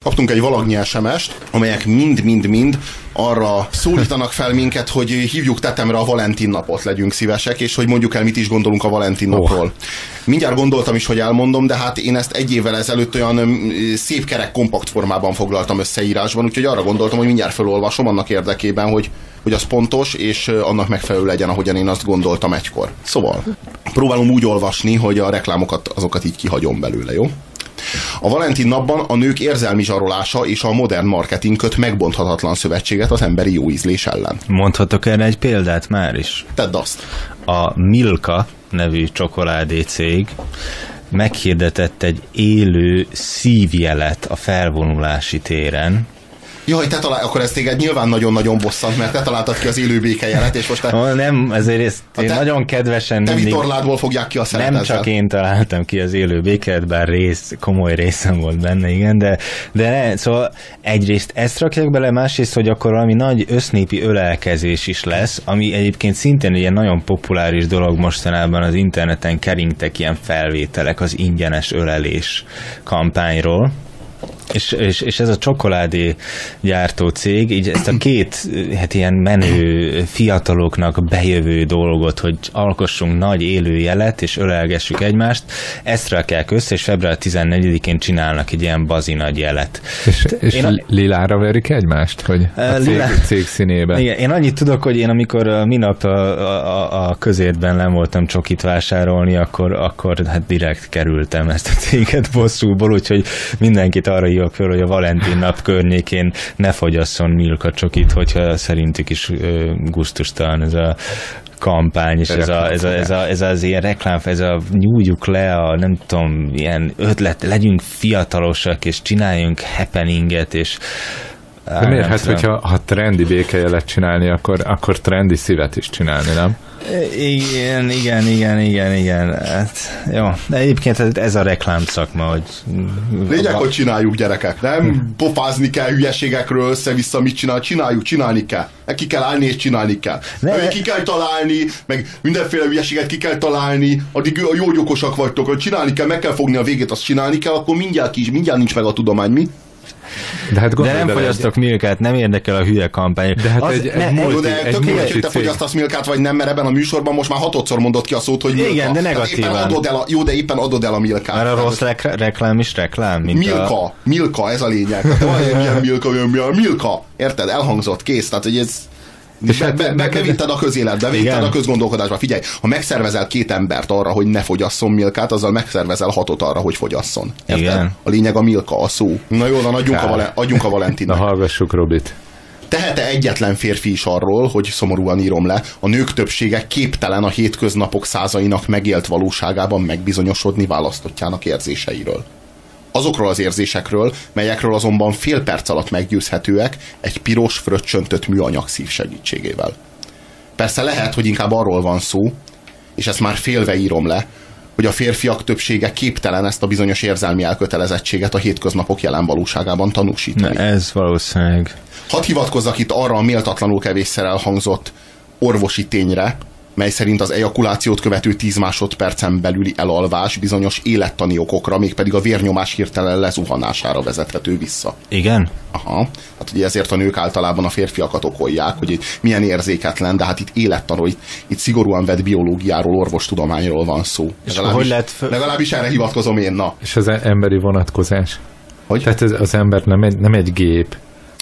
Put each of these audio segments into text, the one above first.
kaptunk egy valagnyi SMS-t, amelyek mind arra szólítanak fel minket, hogy hívjuk tetemre a Valentin napot, legyünk szívesek, és hogy mondjuk el, mit is gondolunk a Valentin napról. Mindjárt gondoltam is, hogy elmondom, de hát én ezt egy évvel ezelőtt olyan szép kerek kompakt formában foglaltam összeírásban, úgyhogy arra gondoltam, hogy mindjárt felolvasom annak érdekében, hogy az pontos, és annak megfelelő legyen, ahogyan én azt gondoltam egykor. Szóval, próbálom úgy olvasni, hogy a reklámokat, azokat így kihagyom belőle, jó? A Valentin napban a nők érzelmi zsarolása és a modern marketing köt megbonthatatlan szövetséget az emberi jóízlés ellen. Mondhatok erre egy példát már is? Tedd azt. A Milka nevű csokoládé cég meghirdetett egy élő szívjelet a felvonulási téren. Jaj, akkor ez téged nyilván nagyon-nagyon bosszant, mert te találtad ki az élő békejelet, és most nem, ezért ezt nagyon kedvesen... Te vitorládból fogják ki a szeretet. Nem csak én találtam ki az élő békejelet, bár komoly részem volt benne, igen, de szóval egyrészt ezt rakják bele, másrészt, hogy akkor valami nagy össznépi ölelkezés is lesz, ami egyébként szintén ilyen nagyon populáris dolog mostanában az interneten keringtek ilyen felvételek az ingyenes ölelés kampányról. És ez a csokoládé gyártó cég, így ezt a két ilyen menő fiataloknak bejövő dolgot, hogy alkossunk nagy élő jelet, és ölelgessük egymást, ezt rakják össze, és február 14-én csinálnak egy ilyen bazi nagy jelet. És lilára verik egymást? Hogy a cég színében? Igen, én annyit tudok, hogy én amikor minap a közértben nem voltam csokit vásárolni, akkor hát direkt kerültem ezt a céget bosszúból, úgyhogy mindenkit arra hívok föl, hogy a Valentin nap környékén ne fogyasszon Milka csokit, hogyha szerintük is gusztustalan ez a kampány, és ez az ilyen reklám, ez a nyújjuk le a nem tudom, ilyen ötlet, legyünk fiatalosak, és csináljunk happeninget, és de miért? Hát, hogyha trendi békejelet csinálni, akkor trendi szívet is csinálni, nem? Igen. Hát, jó. De egyébként ez a reklám szakma, hogy... Lényeg, hogy csináljuk, gyerekek. Nem pofázni kell hülyeségekről össze-vissza, mit csinálni kell. Ki kell állni és csinálni kell. Ki kell találni, meg mindenféle hülyeséget ki kell találni, addig jó okosak vagytok, hogy csinálni kell, meg kell fogni a végét, azt csinálni kell, akkor mindjárt nincs meg a tudomány, mi? De nem fogyasztok Milkát, nem érdekel a hülye kampány. De hát tök mindegy, hogy te fogyasztasz Milkát, vagy nem, mert ebben a műsorban most már 6-szor mondott ki a szót, hogy Milka. Igen, de negatívan. De éppen adod el a Milkát. Mert a rossz reklám is reklám. Milka, ez a lényeg. Milyen Milka. Érted? Elhangzott, kész. Tehát, hogy ez... Bevitted a közéletbe, bevitted a közgondolkodásba. Figyelj, ha megszervezel 2 embert arra, hogy ne fogyasszon Milkát, azzal megszervezel 6 arra, hogy fogyasszon. Érted? Igen. A lényeg a Milka, a szó. Na jó, adjunk a Valentinnak. Na hallgassuk Robit. Tehet-e egyetlen férfi is arról, hogy szomorúan írom le, a nők többsége képtelen a hétköznapok százainak megélt valóságában megbizonyosodni választottjának érzéseiről? Azokról az érzésekről, melyekről azonban fél perc alatt meggyőzhetőek egy piros, fröccsöntött műanyag szív segítségével. Persze lehet, hogy inkább arról van szó, és ezt már félve írom le, hogy a férfiak többsége képtelen ezt a bizonyos érzelmi elkötelezettséget a hétköznapok jelen valóságában tanúsítani. Ez valószínűleg. Hadd hivatkozzak itt arra a méltatlanul kevésszer elhangzott orvosi tényre, mely szerint az ejakulációt követő 10 másodpercen belüli elalvás bizonyos élettani okokra, mégpedig a vérnyomás hirtelen lezuhanására vezethető vissza. Igen? Aha. Hát ugye ezért a nők általában a férfiakat okolják, hogy milyen érzéketlen, de hát itt élettanról, itt szigorúan vett biológiáról, orvostudományról van szó. Legalábbis erre hivatkozom én, na. És az emberi vonatkozás? Hogy? Tehát az ember nem egy gép.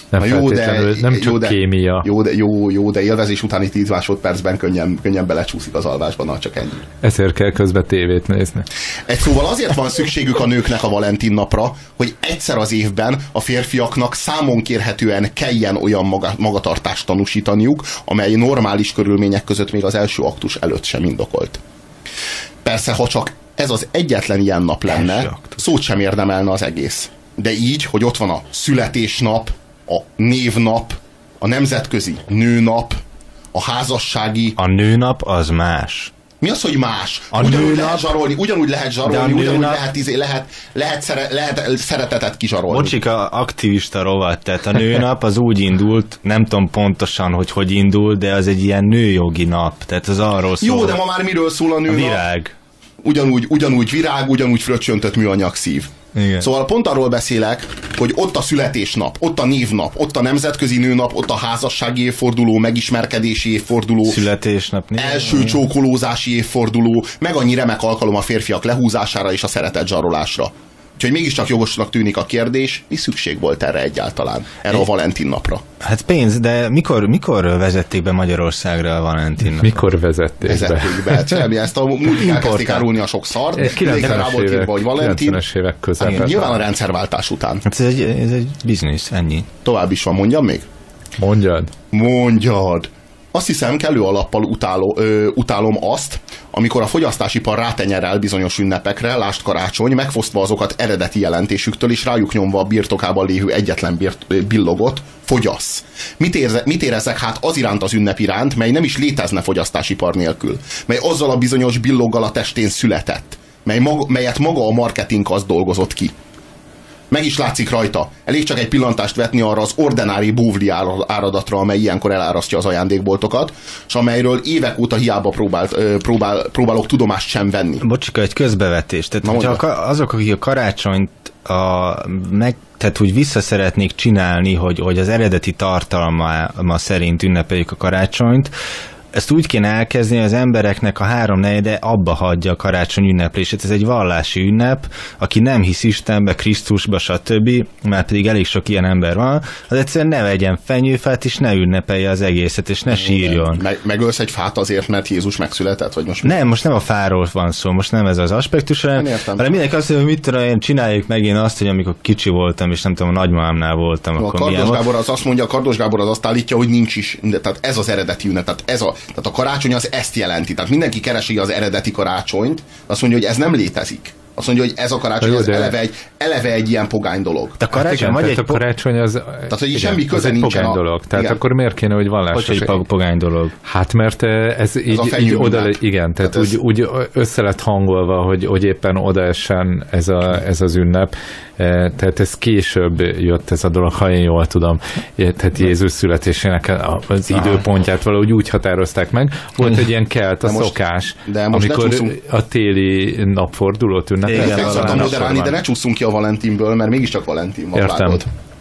Nem csak kémia. Jó, de élvezés utáni 10 másodpercben könnyen belecsúszik az alvásba, na csak ennyi. Ezért kell közben tévét nézni. Egy szóval azért van szükségük a nőknek a Valentin napra, hogy egyszer az évben a férfiaknak számon kérhetően kelljen olyan magatartást tanúsítaniuk, amely normális körülmények között még az első aktus előtt sem indokolt. Persze, ha csak ez az egyetlen ilyen nap lenne, szót sem érdemelne az egész. De így, hogy ott van a születésnap, a névnap, a nemzetközi nőnap, a házassági... A nőnap az más. Mi az, hogy más? Ugyanúgy lehet zsarolni, ugyanúgy lehet szeretetet kizsarolni. Bocsika, aktivista rovat, tehát a nőnap az úgy indult, nem tudom pontosan, hogy indult, de az egy ilyen nőjogi nap, tehát az arról szól. Jó, de ma már miről szól a nőnap? A virág. Ugyanúgy virág, ugyanúgy fröccsöntött műanyag szív. Igen. Szóval pont arról beszélek, hogy ott a születésnap, ott a névnap, ott a nemzetközi nőnap, ott a házassági évforduló, megismerkedési évforduló, születésnap, első csókolózási évforduló, meg annyi remek alkalom a férfiak lehúzására és a szeretet zsarolásra. Úgyhogy mégiscsak jogosnak tűnik a kérdés, mi szükség volt erre egyáltalán, erre a Valentin napra? Hát pénz, de mikor vezették be Magyarországra a Valentin napra? Mikor vezették be? Semmi, ezt a múltig elkezdték árulni a sok szart, 90-es évek közepén. Nyilván a rendszerváltás után. Hát ez egy biznisz, ennyi. Tovább is van, mondjam még? Mondjad. Azt hiszem, kellő alappal utálom azt, amikor a fogyasztásipar rátenyerel bizonyos ünnepekre, lásd karácsony, megfosztva azokat eredeti jelentésüktől, és rájuk nyomva a birtokában lévő egyetlen billogot, fogyasz. Mit érezzek hát az iránt az ünnep iránt, mely nem is létezne fogyasztásipar nélkül, mely azzal a bizonyos billoggal a testén született, melyet maga a marketing az dolgozott ki. Meg is látszik rajta. Elég csak egy pillantást vetni arra az ordinári bóvli áradatra, amely ilyenkor elárasztja az ajándékboltokat, és amelyről évek óta hiába próbálok tudomást sem venni. Bocsika, egy közbevetés. Tehát azok, akik a karácsonyt tehát úgy vissza szeretnék csinálni, hogy az eredeti tartalma szerint ünnepeljük a karácsonyt, ezt úgy kéne elkezdeni, az embereknek a 3/4 abba hagyja a karácsony ünneplését. Ez egy vallási ünnep, aki nem hisz Istenbe, Krisztusba, stb., mert pedig elég sok ilyen ember van, az egyszerűen ne vegyen fenyőfát, és ne ünnepelje az egészet, és ne sírjon. Megölsz egy fát azért, mert Jézus megszületett? Vagy most nem a fáról van szó, most nem ez az aspektus, hanem mindenki azt mondja, hogy mit tudom én, csináljuk meg én azt, hogy amikor kicsi voltam, és nem tudom, a nagymamámnál voltam. A Kardos Gábor az azt mondja, Kardos Gábor az azt állítja, hogy nincs is, tehát ez az eredeti ünnep, tehát a karácsony az ezt jelenti. Tehát mindenki keresi az eredeti karácsonyt, azt mondja, hogy ez nem létezik. Azt mondja, hogy ez a karácsony az eleve egy ilyen pogány dolog. A karácsony az, tehát, hogy semmi köze egy pogány dolog. Tehát igen. Akkor miért kéne, hogy vallásos? Hogy egy pogány dolog? Hát mert ez így oda, igen, tehát úgy össze lett hangolva, hogy éppen odaessen ez az ünnep. Tehát ez később jött ez a dolog, ha én jól tudom. Tehát Jézus születésének az időpontját valahogy úgy határozták meg. Volt egy ilyen kelt, a szokás, amikor a téli napfordulót ünnepeltek. De ne csúszunk ki a Valentinből, mert mégiscsak Valentin van. Vágod.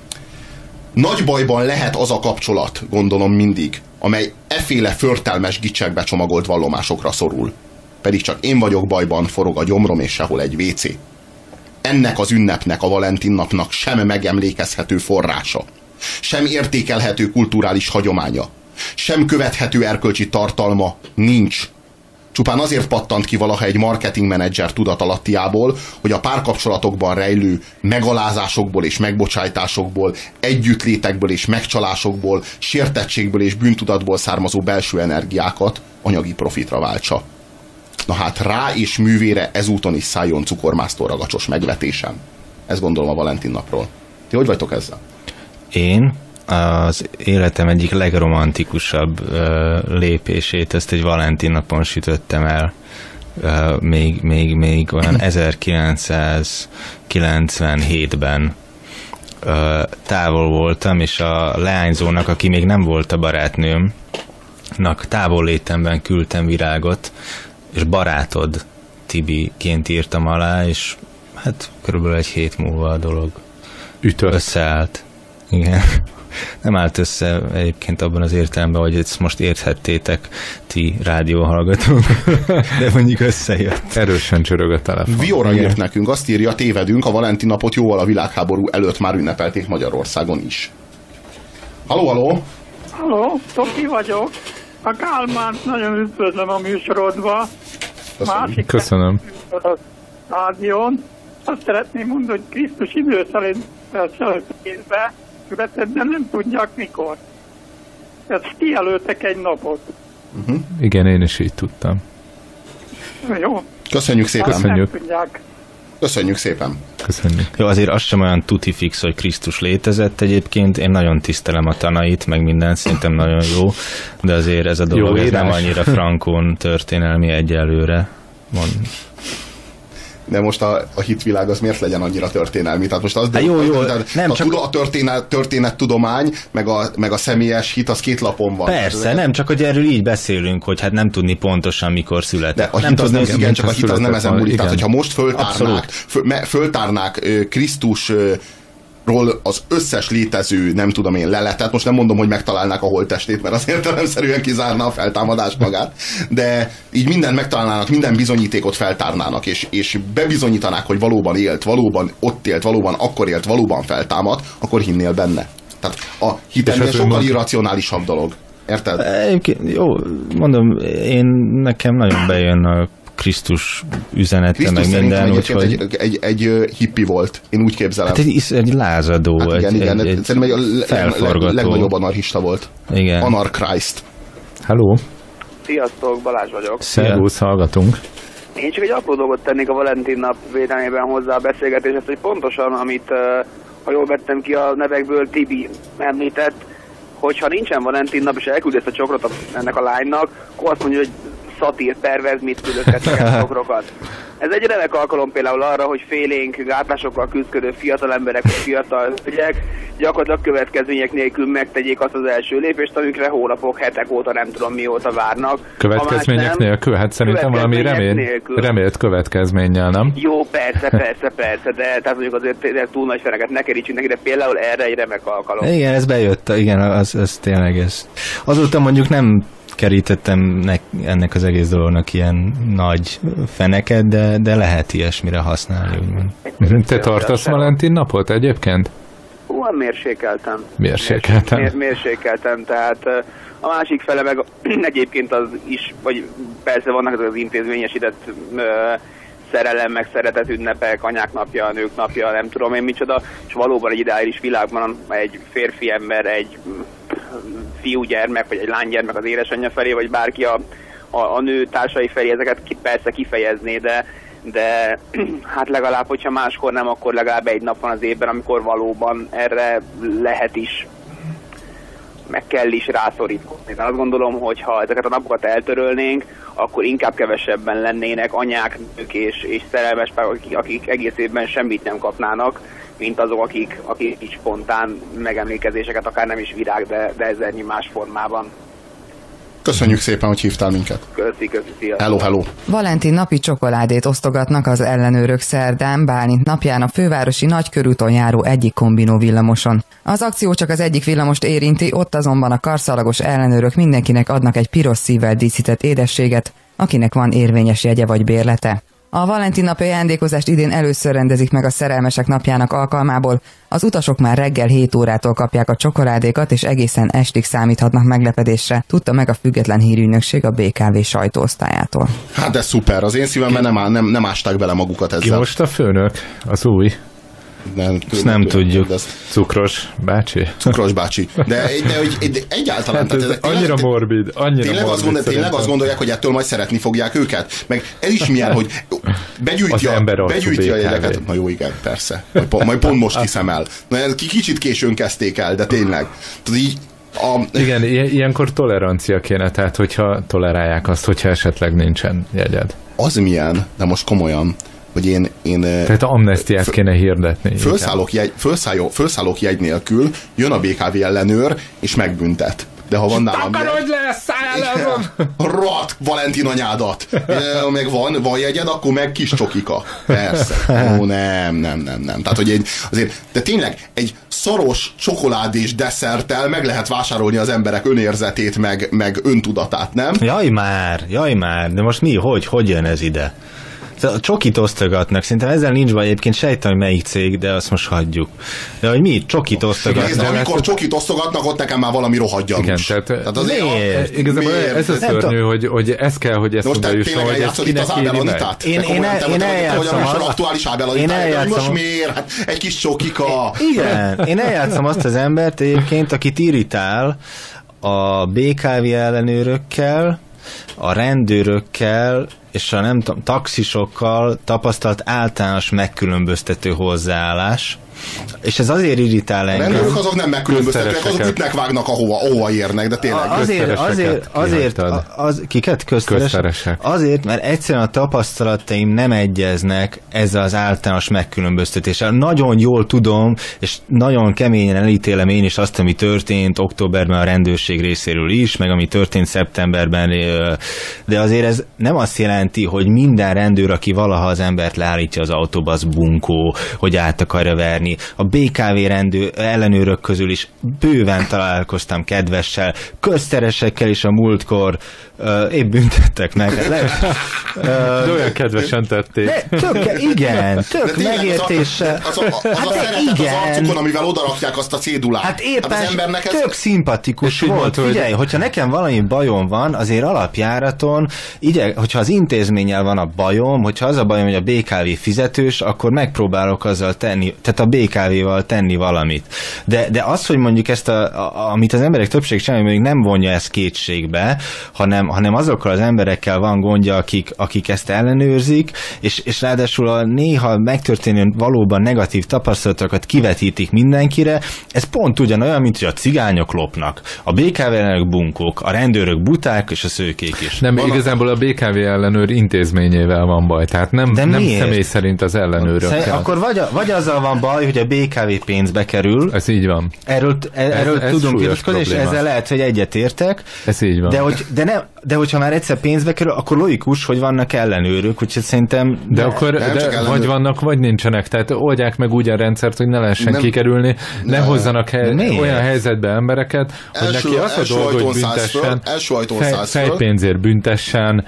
Nagy bajban lehet az a kapcsolat, gondolom mindig, amely efféle förtelmes gicsekbe csomagolt vallomásokra szorul. Pedig csak én vagyok bajban, forog a gyomrom, és sehol egy WC. Ennek az ünnepnek, a Valentin napnak sem megemlékezhető forrása, sem értékelhető kulturális hagyománya, sem követhető erkölcsi tartalma nincs. Csupán azért pattant ki valaha egy marketingmenedzser tudatalattiából, hogy a párkapcsolatokban rejlő megalázásokból és megbocsájtásokból, együttlétekből és megcsalásokból, sértettségből és bűntudatból származó belső energiákat anyagi profitra váltsa. Na hát rá és művére ezúton is szálljon cukormásztó ragacsos megvetésem. Ezt gondolom a Valentin napról. Ti hogy vagytok ezzel? Én az életem egyik legromantikusabb lépését, ezt egy Valentin napon sütöttem el. Még olyan 1997-ben távol voltam, és a leányzónak, aki még nem volt a barátnőmnak, távollétemben küldtem virágot, és barátod Tibiként írtam alá, és hát körülbelül egy hét múlva a dolog összeállt. Igen. Nem állt össze egyébként abban az értelemben, hogy ezt most érthettétek ti rádióhallgatók, de mondjuk összejött. Erősen csörög a telefon. Viora írt nekünk, azt írja, tévedünk, a Valentin napot jóval a világháború előtt már ünnepelték Magyarországon is. Halló! Halló, Toki vagyok. A Kálmánt nagyon üdvözlöm a műsorodba. Köszönöm. A rádión. Azt szeretném mondani, hogy Krisztus idő szerint születésbe született, de nem tudják mikor. Ezt kijelöltek egy napot. Igen, én is így tudtam. Jó. Köszönjük szépen. Köszönjük szépen. Köszönjük. Jó, azért az sem olyan tuti fix, hogy Krisztus létezett egyébként. Én nagyon tisztelem a tanait, meg minden, szerintem nagyon jó, de azért ez a dolog ez nem annyira frankón történelmi egyelőre. De most a hitvilág az miért legyen annyira történelmi? Tehát most az, jó, nem csak a történettudomány, meg a személyes hit, az 2 lapon van. Persze, nem csak, hogy erről így beszélünk, hogy hát nem tudni pontosan, mikor született. De a hit az nem, igen, csak a hit az nem ezen múlik. Tehát, hogyha most föltárnák Krisztusról az összes létező, nem tudom én, leletet, most nem mondom, hogy megtalálnák a holttestét, mert az értelemszerűen kizárna a feltámadást magát, de így mindent megtalálnának, minden bizonyítékot feltárnának, és bebizonyítanák, hogy valóban élt, valóban ott élt, valóban akkor élt, valóban feltámadt, akkor hinnél benne. Tehát a hit ennél sokkal irracionálisabb dolog. Érted? Jó, mondom, nekem nagyon bejön a Krisztus üzenete, Krisztus meg minden. Úgyhogy egy hippi volt. Én úgy képzelem. Hát egy lázadó, hát igen. Szerintem felforgató. Legnagyobb anarchista volt. Igen. Anarchrist. Hello. Sziasztok, Balázs vagyok. Szervusz, hallgatunk. Én csak egy apró dolgot tennék a Valentin nap védelmében hozzá a beszélgetéshez, hogy pontosan, amit, ha jól vettem ki a nevekből, Tibi említett, hogyha nincsen Valentin nap, és elküld ezt a csokrot ennek a lánynak, akkor azt mondja, hogy szatír, pervez, mit küldöztetnek a csokrokat. Ez egy remek alkalom például arra, hogy félénk gátlásokkal küzdködő fiatal emberek, vagy fiatal ügyek gyakorlatilag következmények nélkül megtegyék azt az első lépést, amikre hónapok, hetek óta, nem tudom mióta várnak. Következmények nélkül? Hát szerintem valami remélt következménnyel, nem? Jó, persze, de tehát mondjuk azért túl nagy feneket ne kerítsünk neki, de például erre egy remek alkalom. Igen, ez bejött, igen, az tényleg ez. Azóta mondjuk nem kerítettem ennek az egész dolognak ilyen nagy feneket, de lehet ilyesmire használni, úgymond. Te tartasz Valentin napot egyébként? Mérsékeltem. Mérsékeltem, tehát a másik fele meg egyébként az is, vagy persze vannak ezek az intézményesített szerelem, meg szeretet ünnepek, anyák napja, nők napja, nem tudom én micsoda, és valóban egy ideális világban egy férfi ember, egy fiúgyermek, vagy egy lánygyermek az édesanyja felé, vagy bárki a nő társai felé, ezeket persze kifejezné, de hát legalább, hogyha máskor nem, akkor legalább egy nap van az évben, amikor valóban erre lehet is, meg kell is rászorítkozni. Én azt gondolom, hogy ha ezeket a napokat eltörölnénk, akkor inkább kevesebben lennének anyák, nők és szerelmes párok, akik egész évben semmit nem kapnának, mint azok, akik így spontán megemlékezéseket, akár nem is virág, de ezernyi más formában. Köszönjük szépen, hogy hívtál minket. Köszi, szia. Hello. Valentin napi csokoládét osztogatnak az ellenőrök szerdán Bálint napján a fővárosi Nagykörúton járó egyik kombinó villamoson. Az akció csak az egyik villamost érinti, ott azonban a karszalagos ellenőrök mindenkinek adnak egy piros szívvel díszített édességet, akinek van érvényes jegye vagy bérlete. A Valentin napi ajándékozást idén először rendezik meg a szerelmesek napjának alkalmából. Az utasok már reggel 7 órától kapják a csokoládékat, és egészen estig számíthatnak meglepedésre, tudta meg a független hírügynökség a BKV sajtóosztályától. Hát de szuper, az én szívemben nem ásták bele magukat ezzel. Ki most a főnök? Az új? Nem tudjuk. Cukros bácsi? Cukros bácsi. De egyáltalán... Hát ez annyira morbid. Tényleg azt gondolják, hogy ettől majd szeretni fogják őket? Meg ez is milyen, hogy begyűjti a jegyeket. Na jó, igen, persze. Majd pont most hiszem el. Na, kicsit későn kezdték el, de tényleg. Igen, ilyenkor tolerancia kéne, tehát hogyha tolerálják azt, hogyha esetleg nincsen jegyed. Az milyen, de most komolyan, hogy én tehát amnesztiát kéne hirdetni. Fölszállok jegy nélkül, jön a BKV ellenőr, és megbüntet. De ha van nálam takarodj le, szállj Rohadt Valentin anyádat! Meg van jegyed, akkor meg kis csokika. Persze. Ó, nem. Tehát, hogy azért, de tényleg egy szaros csokoládés desszerttel meg lehet vásárolni az emberek önérzetét, meg öntudatát, nem? Jaj már, de most mi, hogy jön ez ide? A csokit osztogatnak, szerintem ezzel nincs baj, egyébként sejtem, hogy melyik cég, de azt most hagyjuk. De hogy mi, csokit osztogatnak. Nézd, amikor csokit osztogatnak, ott nekem már valami rohadt gyanús. Igen, tehát igazából ez a szörnyű, hogy ez kell, hogy ezt oda jusson, hogy ez kinek éri meg. Én eljátszom aktuális Ábel most miért? Hát egy kis csokika. Igen, én eljátszom azt az embert egyébként, akit irritál a BKV ellenőrökkel, a rendőrökkel és a nem tudom, taxisokkal tapasztalt általános megkülönböztető hozzáállás, És ez azért irritál engem. A rendőrök azok nem megkülönböztetőek, azok ütnek, vágnak, ahova érnek, de tényleg. Azért kiket? Közteresek? Azért, mert egyszerűen a tapasztalataim nem egyeznek ezzel az általános megkülönböztetéssel. Nagyon jól tudom, és nagyon keményen elítélem én is azt, ami történt októberben a rendőrség részéről is, meg ami történt szeptemberben, de azért ez nem azt jelenti, hogy minden rendőr, aki valaha az embert leállítja az autóba, az bunkó, hogy át akarja verni. A BKV ellenőrök közül is bőven találkoztam kedvessel, közteresekkel is a múltkor épp büntettek meg. De olyan kedvesen tették. Tök megértéssel. Az a szeretet az arcukon, amivel odarakják azt a cédulát. Hát éppen tök szimpatikus volt. Figyelj, hogyha nekem valami bajom van, azért alapjáraton, hogyha az intézménnyel van a bajom, hogyha az a bajom, hogy a BKV fizetős, akkor megpróbálok azzal tenni, tehát a BKV-val tenni valamit. De az, hogy mondjuk ezt, amit az emberek többség sem, mondjuk nem vonja ezt kétségbe, hanem azokkal az emberekkel van gondja, akik ezt ellenőrzik, és ráadásul a néha megtörténő valóban negatív tapasztalatokat kivetítik mindenkire, ez pont ugyanolyan, mint hogy a cigányok lopnak, a BKV ellenőrök bunkók, a rendőrök buták, és a szőkék is. Nem, igazából a BKV ellenőr intézményével van baj, tehát nem személy szerint az ellenőrökkel. Akkor vagy azzal van baj, hogy a BKV pénzbe kerül. Ez így van. Erről tudunk vitatkozni, és ezzel lehet, hogy egyetértek. Ez így van. De hogyha már egyszer pénzbe kerül, akkor logikus, hogy vannak ellenőrök, úgyhogy szerintem... De vagy vannak, vagy nincsenek. Tehát oldják meg úgy a rendszert, hogy ne lehessen kikerülni, ne hozzanak olyan helyzetbe embereket, hogy neki az a dolga, hogy büntessen, fejpénzért büntessen,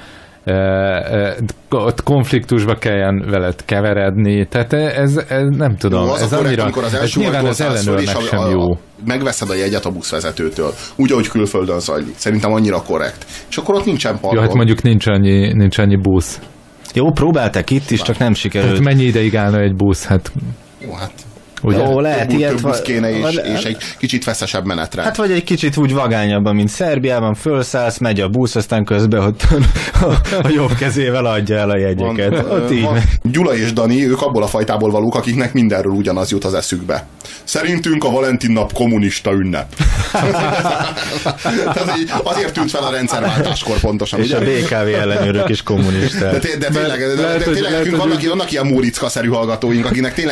ott konfliktusba kelljen veled keveredni, tehát ez nem tudom, jó, ez annyira, amikor az első nyilván az ellenőrnek sem jó. Megveszed a jegyet a buszvezetőtől, úgy, ahogy külföldön zajlik. Szerintem annyira korrekt. És akkor ott nincsen parkol. Jó, hát mondjuk nincs annyi busz. Jó, próbáltak itt is, csak nem sikerült. Hát mennyi ideig állna egy busz? Hát... Jó, hát... Ugye? Ó, lehet ilyet, több busz kéne és egy kicsit feszesebb menetre. Hát vagy egy kicsit úgy vagányabban, mint Szerbiában, fölszállsz, megy a busz, aztán közben ott a jobb kezével adja el a jegyeket. Gyula és Dani, ők abból a fajtából valók, akiknek mindenről ugyanaz jut az eszükbe. Szerintünk a Valentin nap kommunista ünnep. Azért tűnt fel a rendszerváltáskor pontosan. És ugye? A BKV ellenőrök is kommunisták. De tényleg vannak ilyen Móriczka-szerű hallgatóink, akinek tényleg